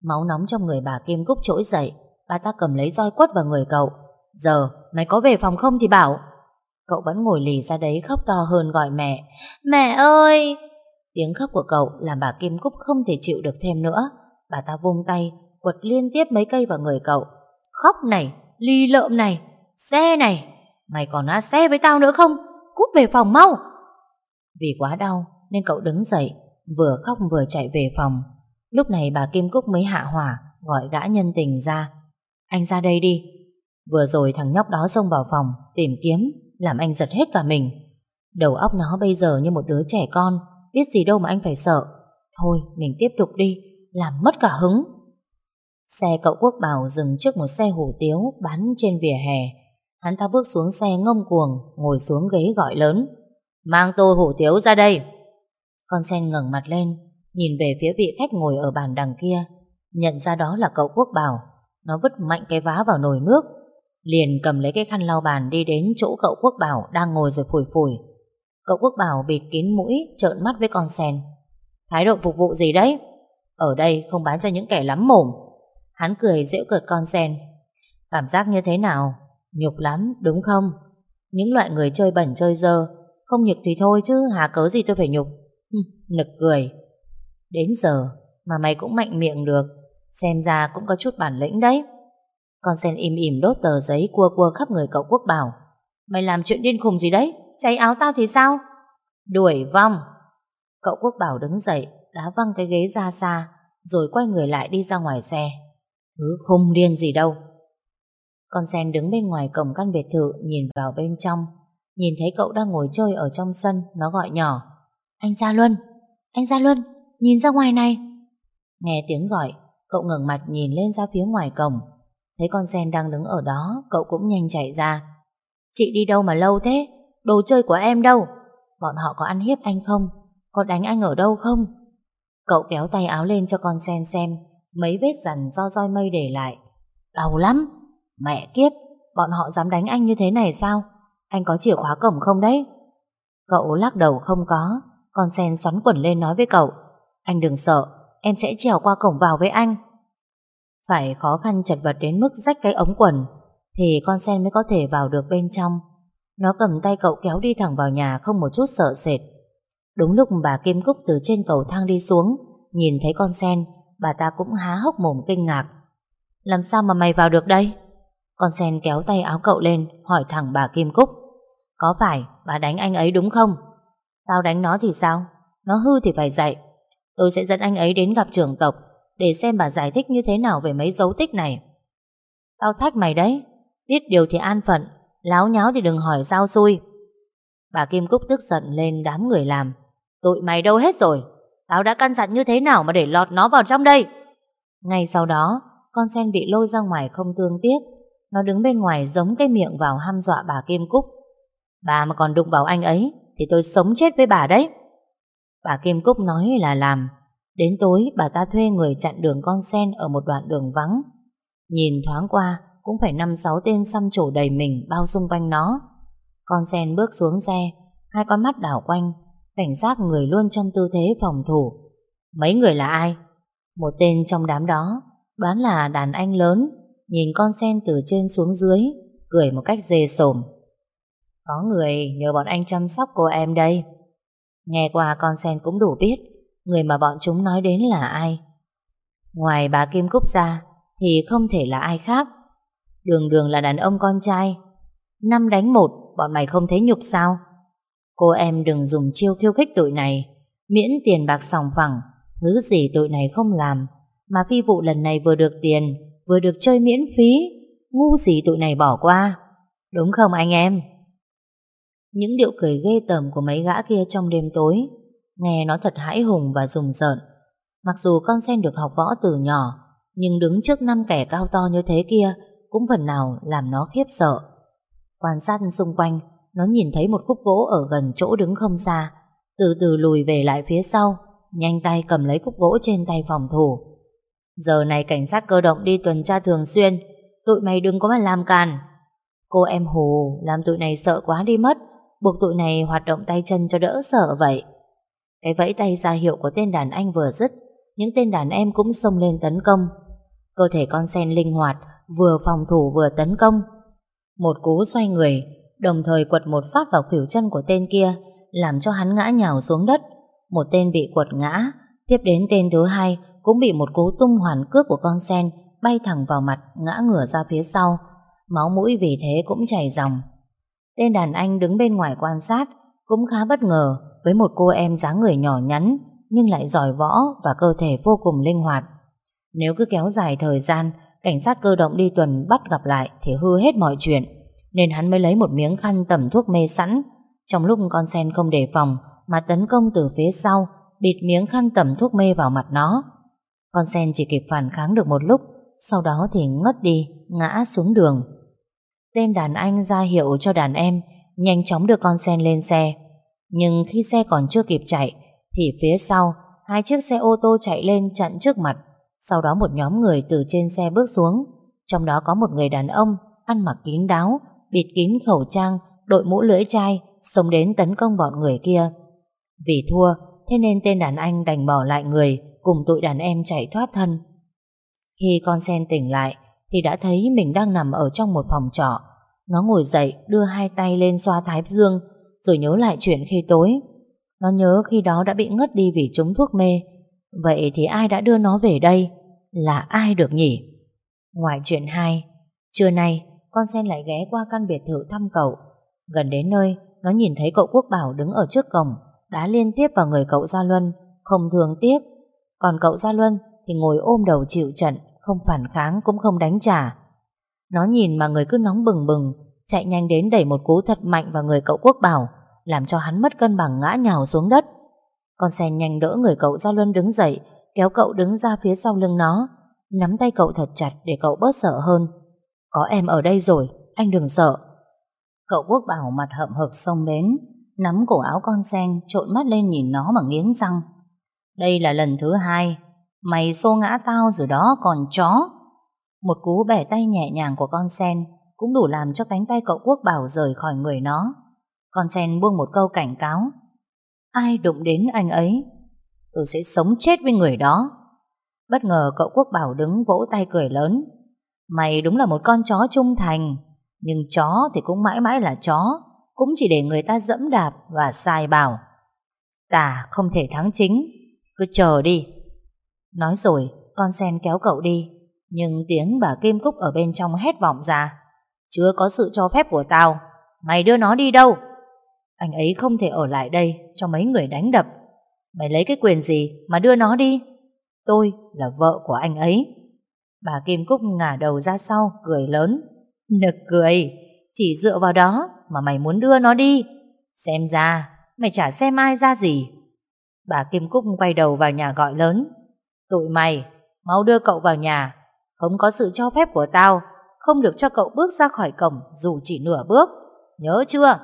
Máu nóng trong người bà Kim Cúc trỗi dậy. Bà ta cầm lấy roi quất vào người cậu. Giờ mày có về phòng không thì bảo. Cậu vẫn ngồi lì ra đấy khóc to hơn gọi mẹ. Mẹ ơi! Tiếng khóc của cậu làm bà Kim Cúc không thể chịu được thêm nữa. Bà ta vung tay quật liên tiếp mấy cây vào người cậu. Khóc này, lì lợm này, xe này, mày còn á xe với tao nữa không? Cút về phòng mau! Vì quá đau nên cậu đứng dậy, vừa khóc vừa chạy về phòng. Lúc này bà Kim Cúc mới hạ hỏa, gọi gã nhân tình ra. Anh ra đây đi. Vừa rồi thằng nhóc đó xông vào phòng tìm kiếm, làm anh giật hết cả mình. Đầu óc nó bây giờ như một đứa trẻ con, biết gì đâu mà anh phải sợ. Thôi mình tiếp tục đi, làm mất cả hứng. Xe cậu Quốc Bảo dừng trước một xe hủ tiếu bán trên vỉa hè. Hắn ta bước xuống xe ngông cuồng, ngồi xuống ghế gọi lớn. Mang tô hủ tiếu ra đây. Con sen ngẩng mặt lên, nhìn về phía vị khách ngồi ở bàn đằng kia, nhận ra đó là cậu Quốc Bảo. Nó vứt mạnh cái vá vào nồi nước, liền cầm lấy cái khăn lau bàn đi đến chỗ cậu Quốc Bảo đang ngồi rồi phủi phủi. Cậu Quốc Bảo bịt kín mũi, trợn mắt với con sen. Thái độ phục vụ gì đấy? Ở đây không bán cho những kẻ lắm mồm. Hắn cười giễu cợt con sen. Cảm giác như thế nào? Nhục lắm, đúng không? Những loại người chơi bẩn chơi dơ, không nhục thì thôi chứ hà cớ gì tôi phải nhục. Nực cười. Đến giờ mà mày cũng mạnh miệng được, xem ra cũng có chút bản lĩnh đấy. Con sen im ỉm đốt tờ giấy cua cua khắp người cậu Quốc Bảo. Mày làm chuyện điên khùng gì đấy? Cháy áo tao thì sao? Đuổi vong. Cậu Quốc Bảo đứng dậy, đá văng cái ghế ra xa, rồi quay người lại đi ra ngoài xe. Thứ khùng điên gì đâu. Con sen đứng bên ngoài cổng căn biệt thự nhìn vào bên trong. Nhìn thấy cậu đang ngồi chơi ở trong sân, nó gọi nhỏ. Anh Gia Luân, anh Gia Luân, nhìn ra ngoài này. Nghe tiếng gọi, cậu ngẩng mặt nhìn lên ra phía ngoài cổng. Thấy con sen đang đứng ở đó, cậu cũng nhanh chạy ra. Chị đi đâu mà lâu thế? Đồ chơi của em đâu? Bọn họ có ăn hiếp anh không? Có đánh anh ở đâu không? Cậu kéo tay áo lên cho con sen xem mấy vết dằn do roi mây để lại. Đau lắm. Mẹ kiếp, bọn họ dám đánh anh như thế này sao? Anh có chìa khóa cổng không đấy? Cậu lắc đầu không có. Con sen xoắn quần lên nói với cậu. Anh đừng sợ, em sẽ trèo qua cổng vào với anh. Phải khó khăn chật vật đến mức rách cái ống quần thì con sen mới có thể vào được bên trong. Nó cầm tay cậu kéo đi thẳng vào nhà không một chút sợ sệt. Đúng lúc bà Kim Cúc từ trên cầu thang đi xuống, nhìn thấy con sen, bà ta cũng há hốc mồm kinh ngạc. Làm sao mà mày vào được đây? Con sen kéo tay áo cậu lên, hỏi thẳng bà Kim Cúc. Có phải bà đánh anh ấy đúng không? Tao đánh nó thì sao? Nó hư thì phải dạy. Tôi sẽ dẫn anh ấy đến gặp trưởng tộc để xem bà giải thích như thế nào về mấy dấu tích này. Tao thách mày đấy. Biết điều thì an phận, láo nháo thì đừng hỏi sao xui. Bà Kim Cúc tức giận lên đám người làm. Tụi mày đâu hết rồi? Tao đã căn dặn như thế nào mà để lọt nó vào trong đây? Ngay sau đó, con sen bị lôi ra ngoài không thương tiếc. Nó đứng bên ngoài giống cái miệng vào hăm dọa bà Kim Cúc. Bà mà còn đụng vào anh ấy thì tôi sống chết với bà đấy. Bà Kim Cúc nói là làm. Đến tối bà ta thuê người chặn đường con sen ở một đoạn đường vắng. Nhìn thoáng qua cũng phải 5-6 tên xăm trổ đầy mình bao xung quanh nó. Con sen bước xuống xe, hai con mắt đảo quanh, cảnh giác người luôn trong tư thế phòng thủ. Mấy người là ai? Một tên trong đám đó đoán là đàn anh lớn, nhìn con sen từ trên xuống dưới, cười một cách dê sồm. Có người nhờ bọn anh chăm sóc cô em đây. Nghe qua con sen cũng đủ biết người mà bọn chúng nói đến là ai. Ngoài bà Kim Cúc ra thì không thể là ai khác. Đường đường là đàn ông con trai. 5 đánh 1, bọn mày không thấy nhục sao? Cô em đừng dùng chiêu khiêu khích tụi này. Miễn tiền bạc sòng phẳng, thứ gì tụi này không làm. Mà phi vụ lần này vừa được tiền, vừa được chơi miễn phí. Ngu gì tụi này bỏ qua. Đúng không anh em? Những điệu cười ghê tởm của mấy gã kia trong đêm tối, nghe nó thật hãi hùng và rùng rợn. Mặc dù con sen được học võ từ nhỏ, nhưng đứng trước 5 kẻ cao to như thế kia cũng phần nào làm nó khiếp sợ. Quan sát xung quanh, nó nhìn thấy một khúc gỗ ở gần chỗ đứng không xa, từ từ lùi về lại phía sau, nhanh tay cầm lấy khúc gỗ trên tay phòng thủ. Giờ này cảnh sát cơ động đi tuần tra thường xuyên, tụi mày đừng có mà làm càn. Cô em Hù làm tụi này sợ quá đi mất, buộc tụi này hoạt động tay chân cho đỡ sợ vậy. Cái vẫy tay ra hiệu của tên đàn anh vừa dứt, những tên đàn em cũng xông lên tấn công. Cơ thể con sen linh hoạt, vừa phòng thủ vừa tấn công. Một cú xoay người, đồng thời quật một phát vào khuỷu chân của tên kia, làm cho hắn ngã nhào xuống đất. Một tên bị quật ngã, tiếp đến tên thứ hai cũng bị một cú tung hoàn cước của con sen bay thẳng vào mặt, ngã ngửa ra phía sau. Máu mũi vì thế cũng chảy ròng. Tên đàn anh đứng bên ngoài quan sát cũng khá bất ngờ với một cô em dáng người nhỏ nhắn nhưng lại giỏi võ và cơ thể vô cùng linh hoạt. Nếu cứ kéo dài thời gian, cảnh sát cơ động đi tuần bắt gặp lại thì hư hết mọi chuyện, nên hắn mới lấy một miếng khăn tẩm thuốc mê sẵn. Trong lúc con sen không đề phòng mà tấn công từ phía sau, bịt miếng khăn tẩm thuốc mê vào mặt nó. Con sen chỉ kịp phản kháng được một lúc, sau đó thì ngất đi, ngã xuống đường. Tên đàn anh ra hiệu cho đàn em nhanh chóng đưa con sen lên xe. Nhưng khi xe còn chưa kịp chạy thì phía sau hai chiếc xe ô tô chạy lên chặn trước mặt. Sau đó một nhóm người từ trên xe bước xuống, trong đó có một người đàn ông ăn mặc kín đáo, bịt kín khẩu trang, đội mũ lưỡi chai, xông đến tấn công bọn người kia. Vì thua, thế nên tên đàn anh đành bỏ lại người cùng tụi đàn em chạy thoát thân. Khi con sen tỉnh lại thì đã thấy mình đang nằm ở trong một phòng trọ. Nó ngồi dậy, đưa hai tay lên xoa thái dương, rồi nhớ lại chuyện khi tối. Nó nhớ khi đó đã bị ngất đi vì trúng thuốc mê. Vậy thì ai đã đưa nó về đây? Là ai được nhỉ? Ngoài chuyện 2, trưa nay con sen lại ghé qua căn biệt thự thăm cậu. Gần đến nơi, nó nhìn thấy cậu Quốc Bảo đứng ở trước cổng, đá liên tiếp vào người cậu Gia Luân, không thương tiếc. Còn cậu Gia Luân thì ngồi ôm đầu chịu trận, không phản kháng cũng không đánh trả. Nó nhìn mà người cứ nóng bừng bừng, chạy nhanh đến đẩy một cú thật mạnh vào người cậu Quốc Bảo, làm cho hắn mất cân bằng ngã nhào xuống đất. Con sen nhanh đỡ người cậu Gia Luân đứng dậy, kéo cậu đứng ra phía sau lưng nó, nắm tay cậu thật chặt để cậu bớt sợ hơn. Có em ở đây rồi, anh đừng sợ. Cậu Quốc Bảo mặt hậm hực xông đến, nắm cổ áo con sen, trộn mắt lên nhìn nó mà nghiến răng. Đây là lần thứ 2, mày xô ngã tao rồi đó còn chó. Một cú bẻ tay nhẹ nhàng của con sen cũng đủ làm cho cánh tay cậu Quốc Bảo rời khỏi người nó. Con sen buông một câu cảnh cáo. Ai đụng đến anh ấy, tôi sẽ sống chết với người đó. Bất ngờ cậu Quốc Bảo đứng vỗ tay cười lớn. Mày đúng là một con chó trung thành, nhưng chó thì cũng mãi mãi là chó, cũng chỉ để người ta dẫm đạp và sai bảo. Ta không thể thắng chính, cứ chờ đi. Nói rồi con sen kéo cậu đi, nhưng tiếng bà Kim Cúc ở bên trong hét vọng ra. Chưa có sự cho phép của tao, mày đưa nó đi đâu? Anh ấy không thể ở lại đây cho mấy người đánh đập. Mày lấy cái quyền gì mà đưa nó đi? Tôi là vợ của anh ấy. Bà Kim Cúc ngả đầu ra sau cười lớn. Nực cười, chỉ dựa vào đó mà mày muốn đưa nó đi. Xem ra mày chả xem ai ra gì. Bà Kim Cúc quay đầu vào nhà gọi lớn. Tụi mày mau đưa cậu vào nhà. Không có sự cho phép của tao, không được cho cậu bước ra khỏi cổng dù chỉ nửa bước. Nhớ chưa?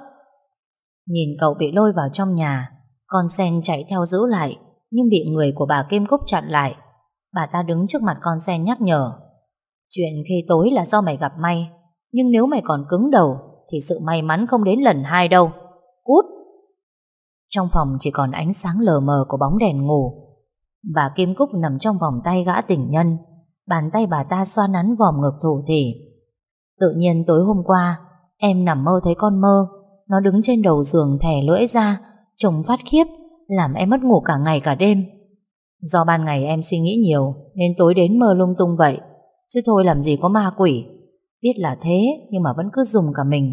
Nhìn cậu bị lôi vào trong nhà, con sen chạy theo giữ lại, nhưng bị người của bà Kim Cúc chặn lại. Bà ta đứng trước mặt con sen nhắc nhở. Chuyện khi tối là do mày gặp may, nhưng nếu mày còn cứng đầu thì sự may mắn không đến lần 2 đâu. Cút! Trong phòng chỉ còn ánh sáng lờ mờ của bóng đèn ngủ. Bà Kim Cúc nằm trong vòng tay gã tình nhân, bàn tay bà ta xoa nắn vòm ngực thủ thỉ. Tự nhiên tối hôm qua em nằm mơ thấy con mơ. Nó đứng trên đầu giường thè lưỡi ra, trông phát khiếp, làm em mất ngủ cả ngày cả đêm. Do ban ngày em suy nghĩ nhiều nên tối đến mơ lung tung vậy, chứ thôi làm gì có ma quỷ. Biết là thế nhưng mà vẫn cứ dùng cả mình.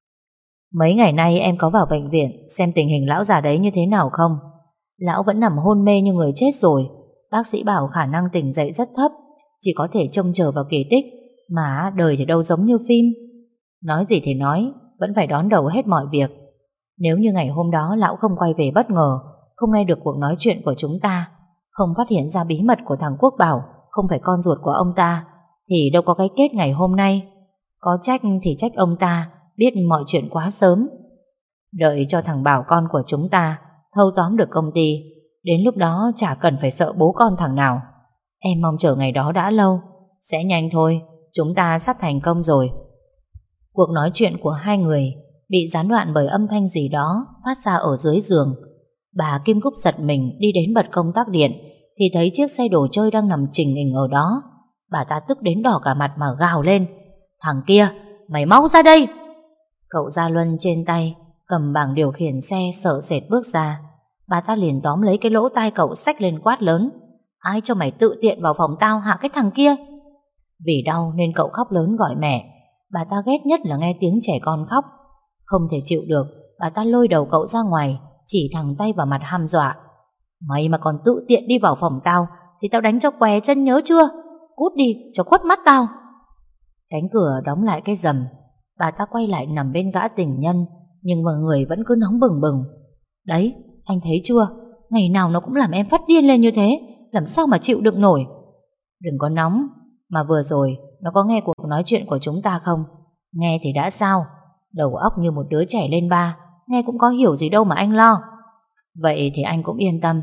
Mấy ngày nay em có vào bệnh viện xem tình hình lão già đấy như thế nào không? Lão vẫn nằm hôn mê như người chết rồi. Bác sĩ bảo khả năng tỉnh dậy rất thấp, chỉ có thể trông chờ vào kỳ tích, mà đời thì đâu giống như phim. Nói gì thì nói, vẫn phải đón đầu hết mọi việc. Nếu như ngày hôm đó lão không quay về bất ngờ, không nghe được cuộc nói chuyện của chúng ta, không phát hiện ra bí mật của thằng Quốc Bảo không phải con ruột của ông ta, thì đâu có cái kết ngày hôm nay. Có trách thì trách ông ta biết mọi chuyện quá sớm. Đợi cho thằng Bảo con của chúng ta thâu tóm được công ty, đến lúc đó chả cần phải sợ bố con thằng nào. Em mong chờ ngày đó đã lâu. Sẽ nhanh thôi, chúng ta sắp thành công rồi. Cuộc nói chuyện của hai người bị gián đoạn bởi âm thanh gì đó phát ra ở dưới giường. Bà Kim Cúc giật mình đi đến bật công tắc điện thì thấy chiếc xe đồ chơi đang nằm chình nghình ở đó. Bà ta tức đến đỏ cả mặt mà gào lên: "Thằng kia, mày mau ra đây!" Cậu Gia Luân trên tay cầm bảng điều khiển xe sợ sệt bước ra. Bà ta liền tóm lấy cái lỗ tai cậu xách lên quát lớn: "Ai cho mày tự tiện vào phòng tao hả cái thằng kia?" Vì đau nên cậu khóc lớn gọi mẹ. Bà ta ghét nhất là nghe tiếng trẻ con khóc. Không thể chịu được, bà ta lôi đầu cậu ra ngoài, chỉ thẳng tay vào mặt hăm dọa: "Mày mà còn tự tiện đi vào phòng tao thì tao đánh cho què chân nhớ chưa? Cút đi cho khuất mắt tao." Cánh cửa đóng lại cái rầm. Bà ta quay lại nằm bên gã tình nhân, nhưng mà người vẫn cứ nóng bừng bừng. "Đấy, anh thấy chưa? Ngày nào nó cũng làm em phát điên lên như thế, làm sao mà chịu đựng nổi." "Đừng có nóng. Mà vừa rồi nó có nghe cuộc nói chuyện của chúng ta không? Nghe thì đã sao? Đầu óc như một đứa trẻ lên ba, nghe cũng có hiểu gì đâu mà anh lo." "Vậy thì anh cũng yên tâm."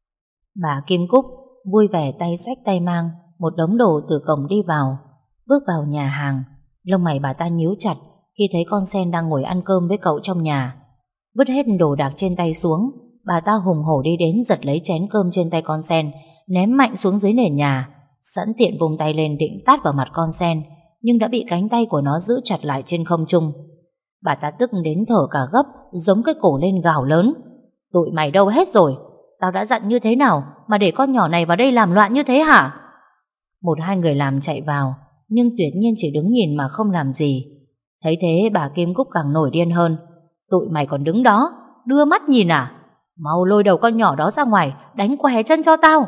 Bà Kim Cúc vui vẻ tay xách tay mang một đống đồ từ cổng đi vào. Bước vào nhà hàng, lông mày bà ta nhíu chặt khi thấy con sen đang ngồi ăn cơm với cậu trong nhà. Vứt hết đồ đạc trên tay xuống, bà ta hùng hổ đi đến giật lấy chén cơm trên tay con sen, ném mạnh xuống dưới nền nhà, sẵn tiện vùng tay lên định tát vào mặt con sen, nhưng đã bị cánh tay của nó giữ chặt lại trên không trung. Bà ta tức đến thở cả gấp, giống cái cổ lên gào lớn: "Tụi mày đâu hết rồi? Tao đã dặn như thế nào mà để con nhỏ này vào đây làm loạn như thế hả?" Một hai người làm chạy vào, nhưng tuyệt nhiên chỉ đứng nhìn mà không làm gì. Thấy thế bà Kim Cúc càng nổi điên hơn: "Tụi mày còn đứng đó đưa mắt nhìn à? Mau lôi đầu con nhỏ đó ra ngoài, đánh què chân cho tao."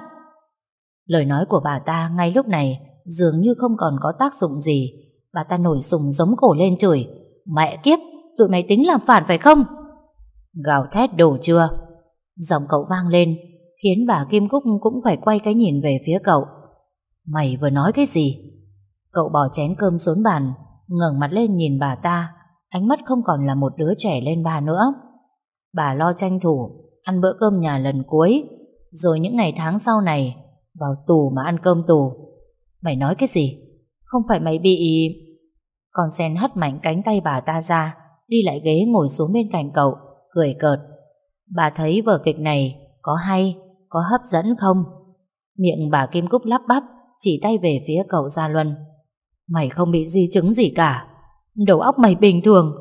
Lời nói của bà ta ngay lúc này dường như không còn có tác dụng gì. Bà ta nổi sùng giống cổ lên chửi: "Mẹ kiếp, tụi mày tính làm phản phải không?" Gào thét đủ chưa? Giọng cậu vang lên, khiến bà Kim Cúc cũng phải quay cái nhìn về phía cậu. "Mày vừa nói cái gì?" Cậu bỏ chén cơm xuống bàn, ngẩng mặt lên nhìn bà ta, ánh mắt không còn là một đứa trẻ lên ba nữa. Bà lo tranh thủ ăn bữa cơm nhà lần cuối, rồi những ngày tháng sau này vào tù mà ăn cơm tù. "Mày nói cái gì? Không phải mày bị..." Con sen hất mạnh cánh tay bà ta ra, đi lại ghế ngồi xuống bên cạnh cậu, cười cợt. Bà thấy vở kịch này có hay, có hấp dẫn không? Miệng bà Kim Cúc lắp bắp, chỉ tay về phía cậu Gia Luân: "Mày không bị di chứng gì cả. Đầu óc mày bình thường.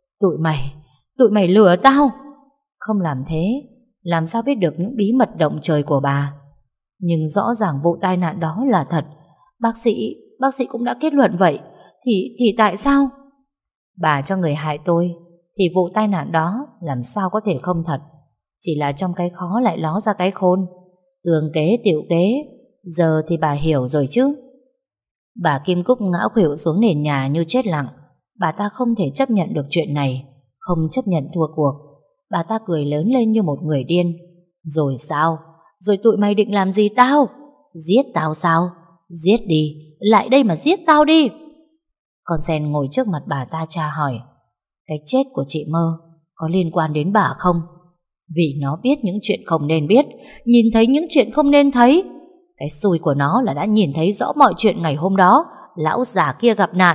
Tụi mày lừa tao." Không làm thế, làm sao biết được những bí mật động trời của bà? Nhưng rõ ràng vụ tai nạn đó là thật. Bác sĩ cũng đã kết luận vậy. Thì tại sao? Bà cho người hại tôi, thì vụ tai nạn đó làm sao có thể không thật? Chỉ là trong cái khó lại ló ra cái khôn. Tường kế tiểu kế. Giờ thì bà hiểu rồi chứ. Bà Kim Cúc ngã khuỵu xuống nền nhà như chết lặng. Bà ta không thể chấp nhận được chuyện này, không chấp nhận thua cuộc. Bà ta cười lớn lên như một người điên. "Rồi sao? Rồi tụi mày định làm gì tao? Giết tao sao? Giết đi, lại đây mà giết tao đi." Con sen ngồi trước mặt bà ta tra hỏi: "Cái chết của chị Mơ có liên quan đến bà không?" Vì nó biết những chuyện không nên biết, nhìn thấy những chuyện không nên thấy. Cái xui của nó là đã nhìn thấy rõ mọi chuyện ngày hôm đó lão già kia gặp nạn.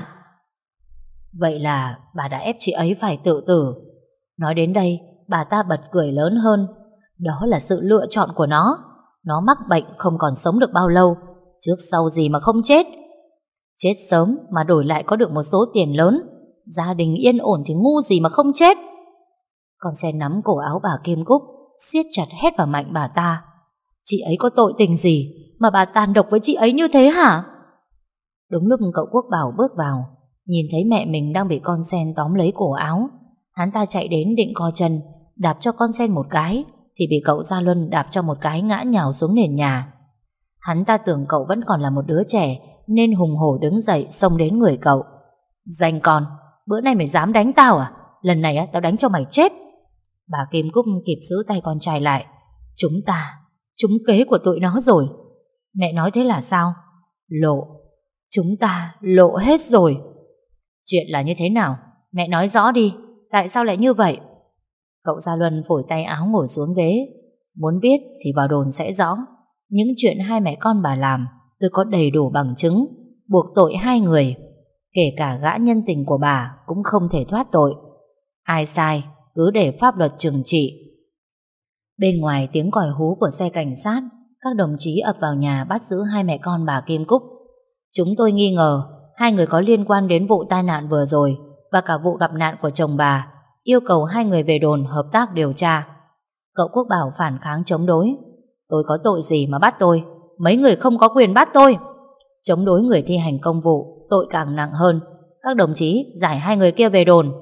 Vậy là bà đã ép chị ấy phải tự tử. Nói đến đây, bà ta bật cười lớn hơn. Đó là sự lựa chọn của nó. Nó mắc bệnh không còn sống được bao lâu, trước sau gì mà không chết. Chết sớm mà đổi lại có được một số tiền lớn, gia đình yên ổn thì ngu gì mà không chết. Con sen nắm cổ áo bà Kim Cúc, siết chặt hét vào mạnh bà ta: "Chị ấy có tội tình gì mà bà tàn độc với chị ấy như thế hả?" Đúng lúc cậu Quốc Bảo bước vào, nhìn thấy mẹ mình đang bị con sen tóm lấy cổ áo, hắn ta chạy đến định co chân đạp cho con sen một cái, thì bị cậu Gia Luân đạp cho một cái ngã nhào xuống nền nhà. Hắn ta tưởng cậu vẫn còn là một đứa trẻ nên hùng hổ đứng dậy xông đến người cậu. "Danh con, bữa nay mày dám đánh tao à? Lần này tao đánh cho mày chết." Bà Kim Cúc kịp giữ tay con trai lại. Trúng kế của tụi nó rồi." "Mẹ nói thế là sao?" Chúng ta lộ hết rồi." "Chuyện là như thế nào? Mẹ nói rõ đi. Tại sao lại như vậy?" Cậu Gia Luân phủi tay áo ngồi xuống ghế. "Muốn biết thì vào đồn sẽ rõ. Những chuyện hai mẹ con bà làm, tôi có đầy đủ bằng chứng buộc tội hai người. Kể cả gã nhân tình của bà cũng không thể thoát tội. Ai sai cứ để pháp luật trừng trị." Bên ngoài tiếng còi hú của xe cảnh sát, Các đồng chí ập vào nhà bắt giữ hai mẹ con bà Kim Cúc. Chúng tôi nghi ngờ hai người có liên quan đến vụ tai nạn vừa rồi và cả vụ gặp nạn của chồng bà, yêu cầu hai người về đồn hợp tác điều tra. Cậu Quốc Bảo phản kháng chống đối. Tôi có tội gì mà bắt tôi? Mấy người không có quyền bắt tôi. Chống đối người thi hành công vụ, tội càng nặng hơn. Các đồng chí giải hai người kia về đồn.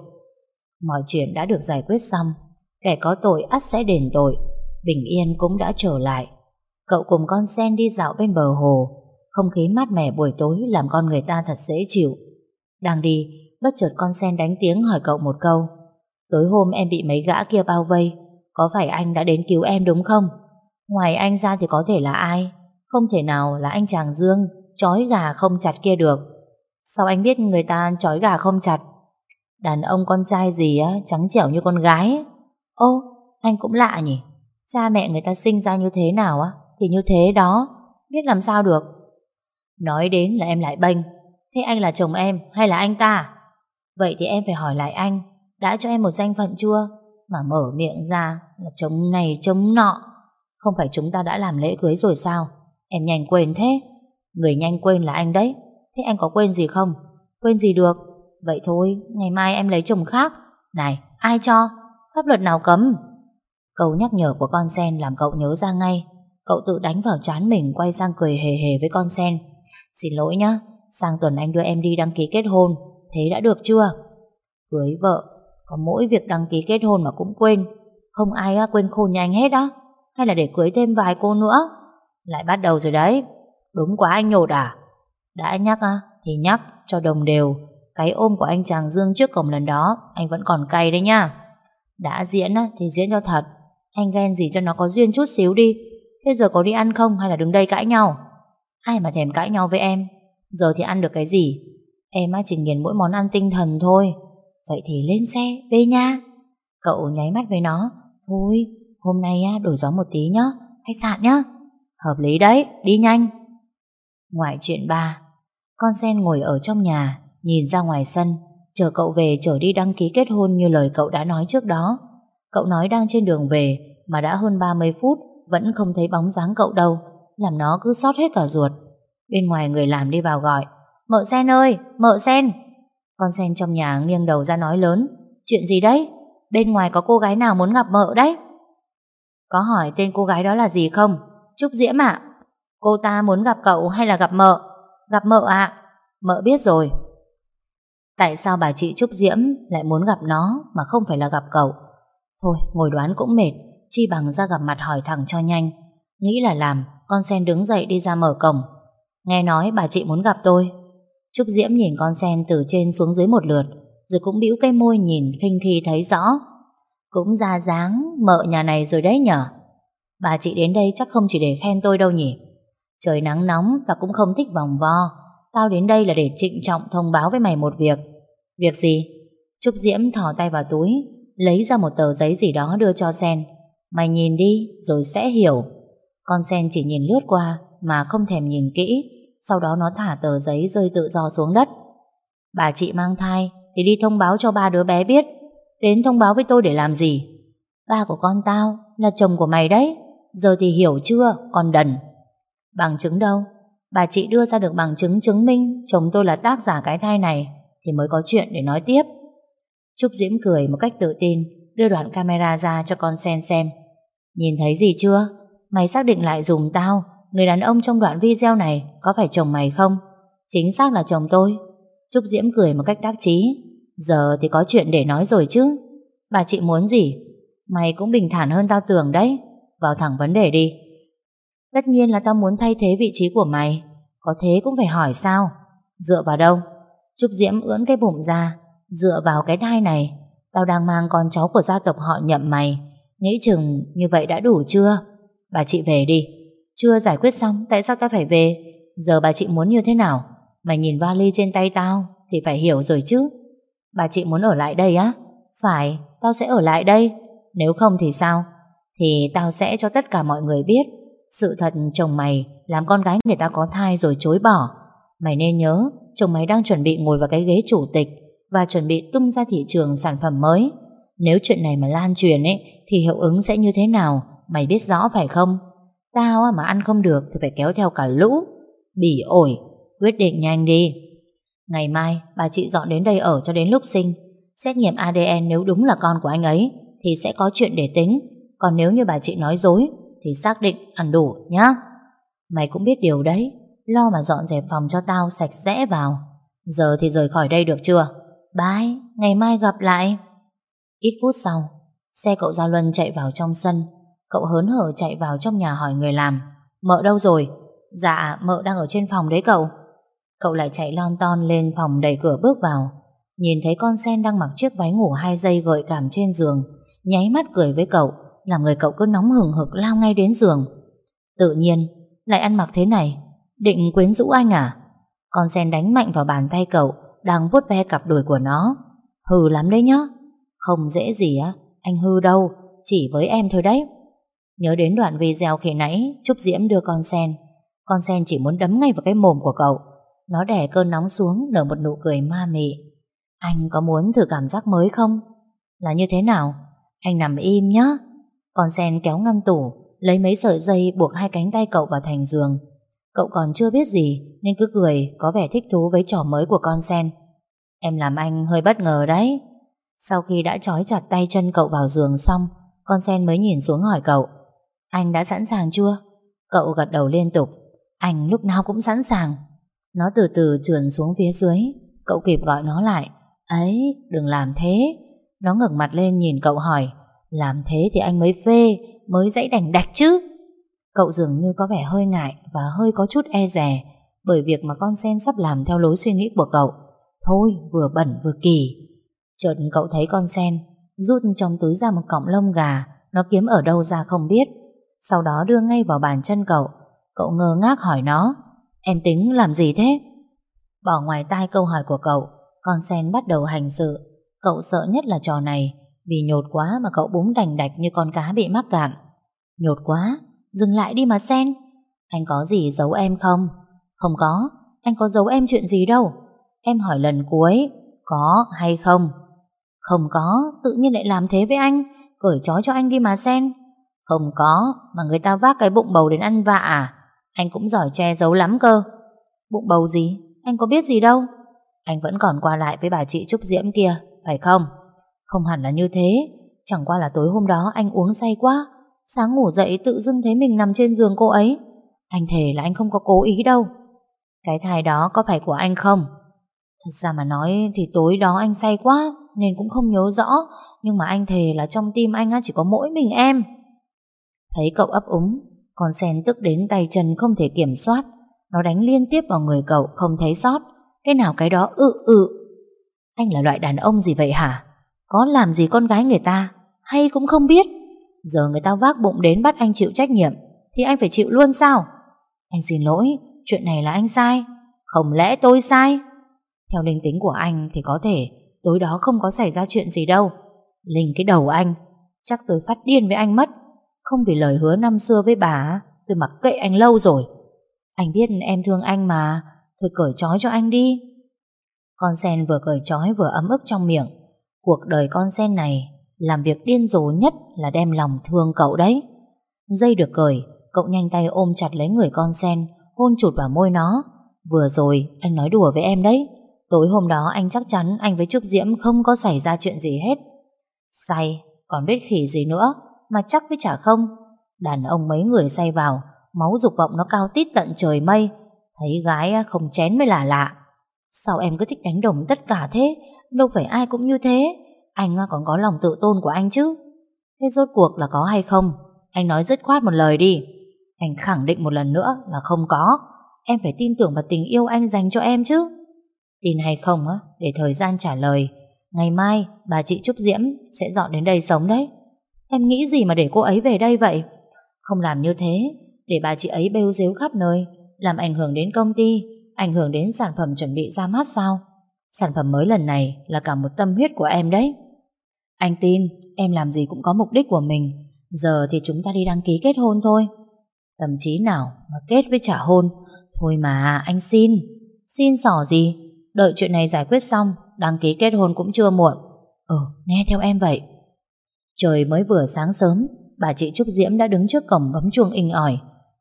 Mọi chuyện đã được giải quyết xong. Kẻ có tội ắt sẽ đền tội. Bình yên cũng đã trở lại. Cậu cùng con Sen đi dạo bên bờ hồ. Không khí mát mẻ buổi tối làm con người ta thật dễ chịu. Đang đi, bất chợt con Sen đánh tiếng hỏi cậu một câu. Tối hôm em bị mấy gã kia bao vây, có phải anh đã đến cứu em đúng không? Ngoài anh ra thì có thể là ai? Không thể nào là anh chàng Dương trói gà không chặt kia được. Sao anh biết người ta trói gà không chặt? Đàn ông con trai gì á, trắng trẻo như con gái. Ô, anh cũng lạ nhỉ. Cha mẹ người ta sinh ra như thế nào á thì như thế đó, biết làm sao được. Nói đến là em lại bênh. Thế anh là chồng em hay là anh ta? Vậy thì em phải hỏi lại anh, đã cho em một danh phận chưa? Mà mở miệng ra là chồng này chồng nọ. Không phải chúng ta đã làm lễ cưới rồi sao? Em nhanh quên thế. Người nhanh quên là anh đấy. Thế anh có quên gì không? Quên gì được. Vậy thôi, ngày mai em lấy chồng khác. Này, ai cho? Pháp luật nào cấm? Câu nhắc nhở của con Sen làm cậu nhớ ra ngay. Cậu tự đánh vào trán mình, quay sang cười hề hề với con Sen. Xin lỗi nhá, sang tuần anh đưa em đi đăng ký kết hôn. Thế đã được chưa? Cưới vợ, có mỗi việc đăng ký kết hôn mà cũng quên. Không ai quên khôn như anh hết á. Hay là để cưới thêm vài cô nữa? Lại bắt đầu rồi đấy. Đúng quá anh nhột à? Đã nhắc thì nhắc cho đồng đều. Cái ôm của anh chàng Dương trước cổng lần đó anh vẫn còn cay đấy nha. Đã diễn thì diễn cho thật. Anh ghen gì cho nó có duyên chút xíu đi. Thế giờ có đi ăn không hay là đứng đây cãi nhau? Ai mà thèm cãi nhau với em. Giờ thì ăn được cái gì? Em chỉ nghiền mỗi món ăn tinh thần thôi. Vậy thì lên xe về nha. Cậu nháy mắt với nó. Thôi hôm nay đổi gió một tí nhá. Khách sạn nhá. Hợp lý đấy, đi nhanh. Ngoài chuyện ba, con Sen ngồi ở trong nhà nhìn ra ngoài sân, chờ cậu về chở đi đăng ký kết hôn như lời cậu đã nói trước đó. Cậu nói đang trên đường về mà đã hơn 30 phút vẫn không thấy bóng dáng cậu đâu, làm nó cứ xót hết cả ruột. Bên ngoài người làm đi vào gọi. Mợ Sen ơi, mợ Sen. Con Sen trong nhà nghiêng đầu ra nói lớn. Chuyện gì đấy? Bên ngoài có cô gái nào muốn gặp mợ đấy? Có hỏi tên cô gái đó là gì không? Trúc Diễm ạ. Cô ta muốn gặp cậu hay là gặp mợ? Gặp mợ ạ. Mợ biết rồi. Tại sao bà chị Trúc Diễm lại muốn gặp nó mà không phải là gặp cậu? Thôi ngồi đoán cũng mệt, chi bằng ra gặp mặt hỏi thẳng cho nhanh. Nghĩ là làm, con Sen đứng dậy đi ra mở cổng. Nghe nói bà chị muốn gặp tôi. Trúc Diễm nhìn con Sen từ trên xuống dưới một lượt, rồi cũng bĩu cái môi nhìn khinh khi thấy rõ. Cũng ra dáng mợ nhà này rồi đấy nhở. Bà chị đến đây chắc không chỉ để khen tôi đâu nhỉ. Trời nắng nóng, tao cũng không thích vòng vo. Tao đến đây là để trịnh trọng thông báo với mày một việc. Việc gì? Trúc Diễm thò tay vào túi, lấy ra một tờ giấy gì đó đưa cho Sen. Mày nhìn đi rồi sẽ hiểu. Con Sen chỉ nhìn lướt qua mà không thèm nhìn kỹ. Sau đó nó thả tờ giấy rơi tự do xuống đất. Bà chị mang thai thì đi thông báo cho ba đứa bé biết. Đến thông báo với tôi để làm gì? Ba của con tao là chồng của mày đấy. Giờ thì hiểu chưa, con đần. Bằng chứng đâu? Bà chị đưa ra được bằng chứng chứng minh chồng tôi là tác giả cái thai này thì mới có chuyện để nói tiếp. Trúc Diễm cười một cách tự tin, đưa đoạn camera ra cho con Sen xem. Nhìn thấy gì chưa? Mày xác định lại dùm tao, người đàn ông trong đoạn video này có phải chồng mày không? Chính xác là chồng tôi. Trúc Diễm cười một cách đắc chí. Giờ thì có chuyện để nói rồi chứ. Bà chị muốn gì? Mày cũng bình thản hơn tao tưởng đấy. Vào thẳng vấn đề đi. Tất nhiên là tao muốn thay thế vị trí của mày. Có thế cũng phải hỏi sao? Dựa vào đâu? Trúc Diễm ưỡn cái bụng ra. Dựa vào cái thai này. Tao đang mang con cháu của gia tộc họ Nhậm mày. Nghĩ chừng như vậy đã đủ chưa? Bà chị về đi. Chưa giải quyết xong, tại sao tao phải về? Giờ bà chị muốn như thế nào? Mày nhìn vali trên tay tao thì phải hiểu rồi chứ. Bà chị muốn ở lại đây á? Phải, tao sẽ ở lại đây. Nếu không thì sao? Thì tao sẽ cho tất cả mọi người biết sự thật chồng mày làm con gái người ta có thai rồi chối bỏ. Mày nên nhớ, chồng mày đang chuẩn bị ngồi vào cái ghế chủ tịch và chuẩn bị tung ra thị trường sản phẩm mới. Nếu chuyện này mà lan truyền thì hiệu ứng sẽ như thế nào? Mày biết rõ phải không? Tao mà ăn không được thì phải kéo theo cả lũ. Bỉ ổi, quyết định nhanh đi. Ngày mai bà chị dọn đến đây ở cho đến lúc sinh. Xét nghiệm ADN nếu đúng là con của anh ấy thì sẽ có chuyện để tính. Còn nếu như bà chị nói dối thì xác định ăn đủ nhá. Mày cũng biết điều đấy. Lo mà dọn dẹp phòng cho tao sạch sẽ vào. Giờ thì rời khỏi đây được chưa? Bye, ngày mai gặp lại. Ít phút sau, xe cậu Gia Luân chạy vào trong sân. Cậu hớn hở chạy vào trong nhà hỏi người làm: Mợ đâu rồi? Dạ, mợ đang ở trên phòng đấy cậu. Cậu lại chạy lon ton lên phòng, đẩy cửa bước vào. Nhìn thấy con sen đang mặc chiếc váy ngủ 2 giây gợi cảm trên giường, nháy mắt cười với cậu, làm người cậu cứ nóng hừng hực lao ngay đến giường. Tự nhiên lại ăn mặc thế này, định quyến rũ anh à? Con sen đánh mạnh vào bàn tay cậu đang vuốt ve cặp đùi của nó. Hư lắm đấy nhá. Không dễ gì á, anh hư đâu, chỉ với em thôi đấy. Nhớ đến đoạn video khi nãy Trúc Diễm đưa con sen chỉ muốn đấm ngay vào cái mồm của cậu. Nó đè cơn nóng xuống, nở một nụ cười ma mị. Anh có muốn thử cảm giác mới không? Là như thế nào? Anh nằm im nhá. Con sen kéo ngăn tủ, lấy mấy sợi dây buộc 2 cánh tay cậu vào thành giường. Cậu còn chưa biết gì nên cứ cười, có vẻ thích thú với trò mới của con sen. Em làm anh hơi bất ngờ đấy. Sau khi đã trói chặt tay chân cậu vào giường xong, con sen mới nhìn xuống hỏi cậu: Anh đã sẵn sàng chưa? Cậu gật đầu liên tục: Anh lúc nào cũng sẵn sàng. Nó từ từ trườn xuống phía dưới. Cậu kịp gọi nó lại: Ấy, đừng làm thế. Nó ngẩng mặt lên nhìn cậu hỏi: Làm thế thì anh mới phê, mới dãy đành đạch chứ. Cậu dường như có vẻ hơi ngại và hơi có chút e dè bởi việc mà con sen sắp làm theo lối suy nghĩ của cậu. Thôi, vừa bẩn vừa kỳ. Chợt cậu thấy con sen rút trong túi ra một cọng lông gà, nó kiếm ở đâu ra không biết. Sau đó đưa ngay vào bàn chân cậu. Cậu ngơ ngác hỏi nó: Em tính làm gì thế? Bỏ ngoài tai câu hỏi của cậu, con sen bắt đầu hành sự. Cậu sợ nhất là trò này, vì nhột quá mà cậu búng đành đạch như con cá bị mắc cạn. Nhột quá, dừng lại đi mà sen. Anh có gì giấu em không? Không có, anh có giấu em chuyện gì đâu. Em hỏi lần cuối, có hay không? Không có, tự nhiên lại làm thế với anh. Cởi trói cho anh đi mà sen. Không có, mà người ta vác cái bụng bầu đến ăn vạ à? Anh cũng giỏi che giấu lắm cơ. Bụng bầu gì? Anh có biết gì đâu. Anh vẫn còn qua lại với bà chị Trúc Diễm kia, phải không? Không hẳn là như thế. Chẳng qua là tối hôm đó anh uống say quá, sáng ngủ dậy tự dưng thấy mình nằm trên giường cô ấy. Anh thề là anh không có cố ý đâu. Cái thai đó có phải của anh không? Thật ra mà nói thì tối đó anh say quá nên cũng không nhớ rõ. Nhưng mà anh thề là trong tim anh chỉ có mỗi mình em. Thấy cậu ấp úng, con sen tức đến tay chân không thể kiểm soát. Nó đánh liên tiếp vào người cậu không thấy sót. Cái nào cái đó Anh là loại đàn ông gì vậy hả? Có làm gì con gái người ta hay cũng không biết. Giờ người ta vác bụng đến bắt anh chịu trách nhiệm thì anh phải chịu luôn sao? Anh xin lỗi, chuyện này là anh sai. Không lẽ tôi sai? Theo linh tính của anh thì có thể tối đó không có xảy ra chuyện gì đâu. Linh cái đầu anh, chắc tôi phát điên với anh mất. Không vì lời hứa năm xưa với bà, tôi mặc kệ anh lâu rồi. Anh biết em thương anh mà. Thôi cởi trói cho anh đi. Con sen vừa cởi trói vừa ấm ức trong miệng. Cuộc đời con sen này làm việc điên rồ nhất là đem lòng thương cậu đấy. Dây được cởi, cậu nhanh tay ôm chặt lấy người con sen, hôn chụt vào môi nó. Vừa rồi anh nói đùa với em đấy. Tối hôm đó anh chắc chắn anh với Trúc Diễm không có xảy ra chuyện gì hết. Say, còn biết khỉ gì nữa, mà chắc với chả không. Đàn ông mấy người say vào, máu dục vọng nó cao tít tận trời mây. Thấy gái không chén mới là lạ. Sao em cứ thích đánh đồng tất cả thế? Đâu phải ai cũng như thế. Anh còn có lòng tự tôn của anh chứ. Thế rốt cuộc là có hay không? Anh nói dứt khoát một lời đi. Anh khẳng định một lần nữa là không có. Em phải tin tưởng vào tình yêu anh dành cho em chứ. Tin hay không để thời gian trả lời. Ngày mai bà chị Trúc Diễm sẽ dọn đến đây sống đấy. Em nghĩ gì mà để cô ấy về đây vậy? Không làm như thế, để bà chị ấy bêu rếu khắp nơi, làm ảnh hưởng đến công ty, ảnh hưởng đến sản phẩm chuẩn bị ra mắt sao? Sản phẩm mới lần này là cả một tâm huyết của em đấy. Anh tin em làm gì cũng có mục đích của mình. Giờ thì chúng ta đi đăng ký kết hôn thôi. Tâm trí nào mà kết với trả hôn. Thôi mà anh xin. Xin xỏ gì? Đợi chuyện này giải quyết xong, đăng ký kết hôn cũng chưa muộn. Nghe theo em vậy. Trời mới vừa sáng sớm, bà chị Trúc Diễm đã đứng trước cổng bấm chuông inh ỏi.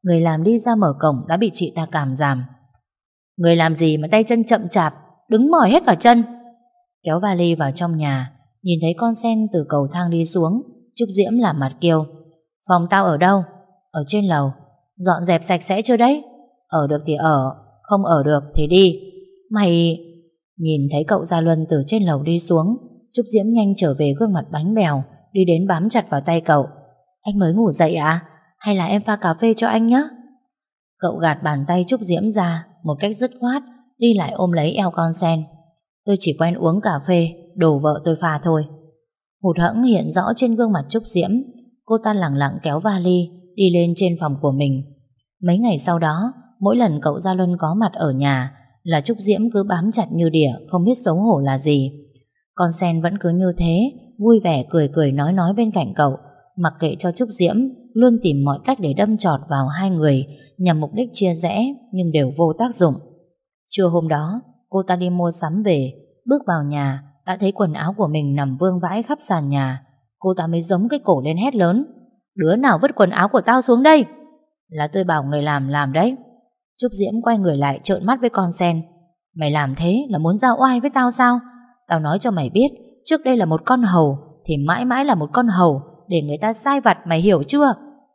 Người làm đi ra mở cổng đã bị chị ta càm ràm. Người làm gì mà tay chân chậm chạp, đứng mỏi hết cả chân. Kéo vali vào trong nhà, nhìn thấy con sen từ cầu thang đi xuống, Trúc Diễm làm mặt kêu. Phòng tao ở đâu? Ở trên lầu. Dọn dẹp sạch sẽ chưa đấy? Ở được thì ở, không ở được thì đi. Mày... Nhìn thấy cậu Gia Luân từ trên lầu đi xuống, Trúc Diễm nhanh trở về gương mặt bánh bèo, đi đến bám chặt vào tay cậu. Anh mới ngủ dậy à? Hay là em pha cà phê cho anh nhé? Cậu gạt bàn tay Trúc Diễm ra một cách dứt khoát, đi lại ôm lấy eo con sen. Tôi chỉ quen uống cà phê, đồ vợ tôi pha thôi. Hụt hẫng hiện rõ trên gương mặt Trúc Diễm. Cô ta lẳng lặng kéo vali đi lên trên phòng của mình. Mấy ngày sau đó, mỗi lần cậu Gia Luân có mặt ở nhà là Trúc Diễm cứ bám chặt như đỉa, không biết xấu hổ là gì. Con sen vẫn cứ như thế, vui vẻ cười cười nói bên cạnh cậu, mặc kệ cho Trúc Diễm luôn tìm mọi cách để đâm chọt vào hai người nhằm mục đích chia rẽ, nhưng đều vô tác dụng. Trưa hôm đó, cô ta đi mua sắm về, bước vào nhà đã thấy quần áo của mình nằm vương vãi khắp sàn nhà. Cô ta mới giống cái cổ lên hét lớn. Đứa nào vứt quần áo của tao xuống đây? Là tôi bảo người làm đấy. Trúc Diễm quay người lại trợn mắt với con sen. Mày làm thế là muốn ra oai với tao sao? Tao nói cho mày biết, trước đây là một con hầu thì mãi mãi là một con hầu, để người ta sai vặt, mày hiểu chưa?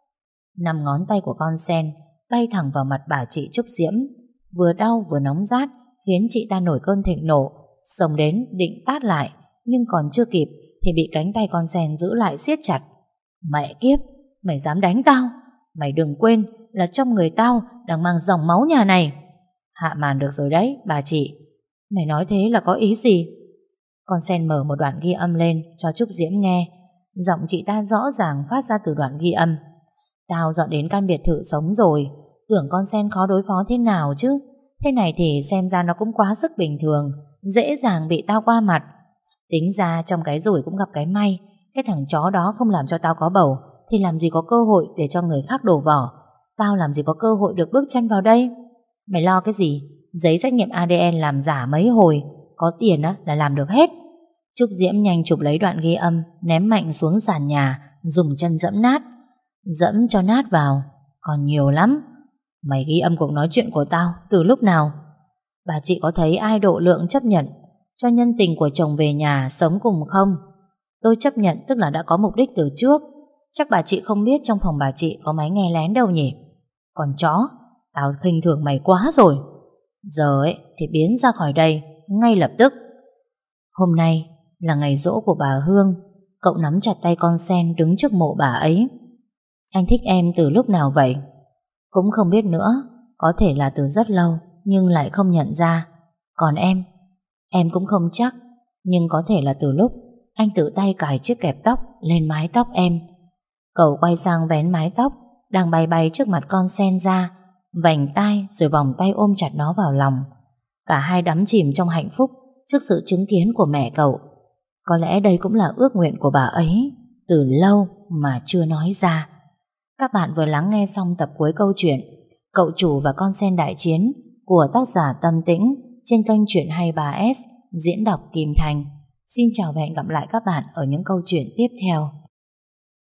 5 ngón tay của con sen bay thẳng vào mặt bà chị Trúc Diễm, vừa đau vừa nóng rát, khiến chị ta nổi cơn thịnh nộ, xông đến định tát lại, nhưng còn chưa kịp thì bị cánh tay con sen giữ lại siết chặt. Mẹ kiếp, mày dám đánh tao? Mày đừng quên là trong người tao đang mang dòng máu nhà này. Hạ màn được rồi đấy, bà chị. Mày nói thế là có ý gì? Con sen mở một đoạn ghi âm lên cho Trúc Diễm nghe. Giọng chị ta rõ ràng phát ra từ đoạn ghi âm. Tao dọn đến căn biệt thự sống rồi, tưởng con sen khó đối phó thế nào chứ. Thế này thì xem ra nó cũng quá sức bình thường, dễ dàng bị tao qua mặt. Tính ra trong cái rủi cũng gặp cái may. Cái thằng chó đó không làm cho tao có bầu thì làm gì có cơ hội để cho người khác đổ vỏ. Tao làm gì có cơ hội được bước chân vào đây. Mày lo cái gì? Giấy xét nghiệm ADN làm giả mấy hồi, có tiền á là làm được hết. Trúc Diễm nhanh chụp lấy đoạn ghi âm, ném mạnh xuống sàn nhà, dùng chân dẫm nát. Dẫm cho nát vào, còn nhiều lắm. Mày ghi âm cuộc nói chuyện của tao từ lúc nào? Bà chị có thấy ai độ lượng chấp nhận cho nhân tình của chồng về nhà sống cùng không? Tôi chấp nhận tức là đã có mục đích từ trước. Chắc bà chị không biết trong phòng bà chị có máy nghe lén đâu nhỉ? Còn chó, tao khinh thường mày quá rồi. Giờ ấy thì biến ra khỏi đây ngay lập tức. Hôm nay là ngày giỗ của bà Hương. Cậu nắm chặt tay con sen đứng trước mộ bà ấy. Anh thích em từ lúc nào vậy? Cũng không biết nữa. Có thể là từ rất lâu, nhưng lại không nhận ra. Còn em cũng không chắc, nhưng có thể là từ lúc anh tự tay cài chiếc kẹp tóc lên mái tóc em. Cậu quay sang vén mái tóc đang bay bay trước mặt con sen ra, vành tai rồi vòng tay ôm chặt nó vào lòng. Cả hai đắm chìm trong hạnh phúc trước sự chứng kiến của mẹ cậu. Có lẽ đây cũng là ước nguyện của bà ấy từ lâu mà chưa nói ra. Các bạn vừa lắng nghe xong tập cuối câu chuyện Cậu Chủ và Con Sen Đại Chiến của tác giả Tâm Tĩnh trên kênh Chuyện 23S, diễn đọc Kim Thành. Xin chào và hẹn gặp lại các bạn ở những câu chuyện tiếp theo.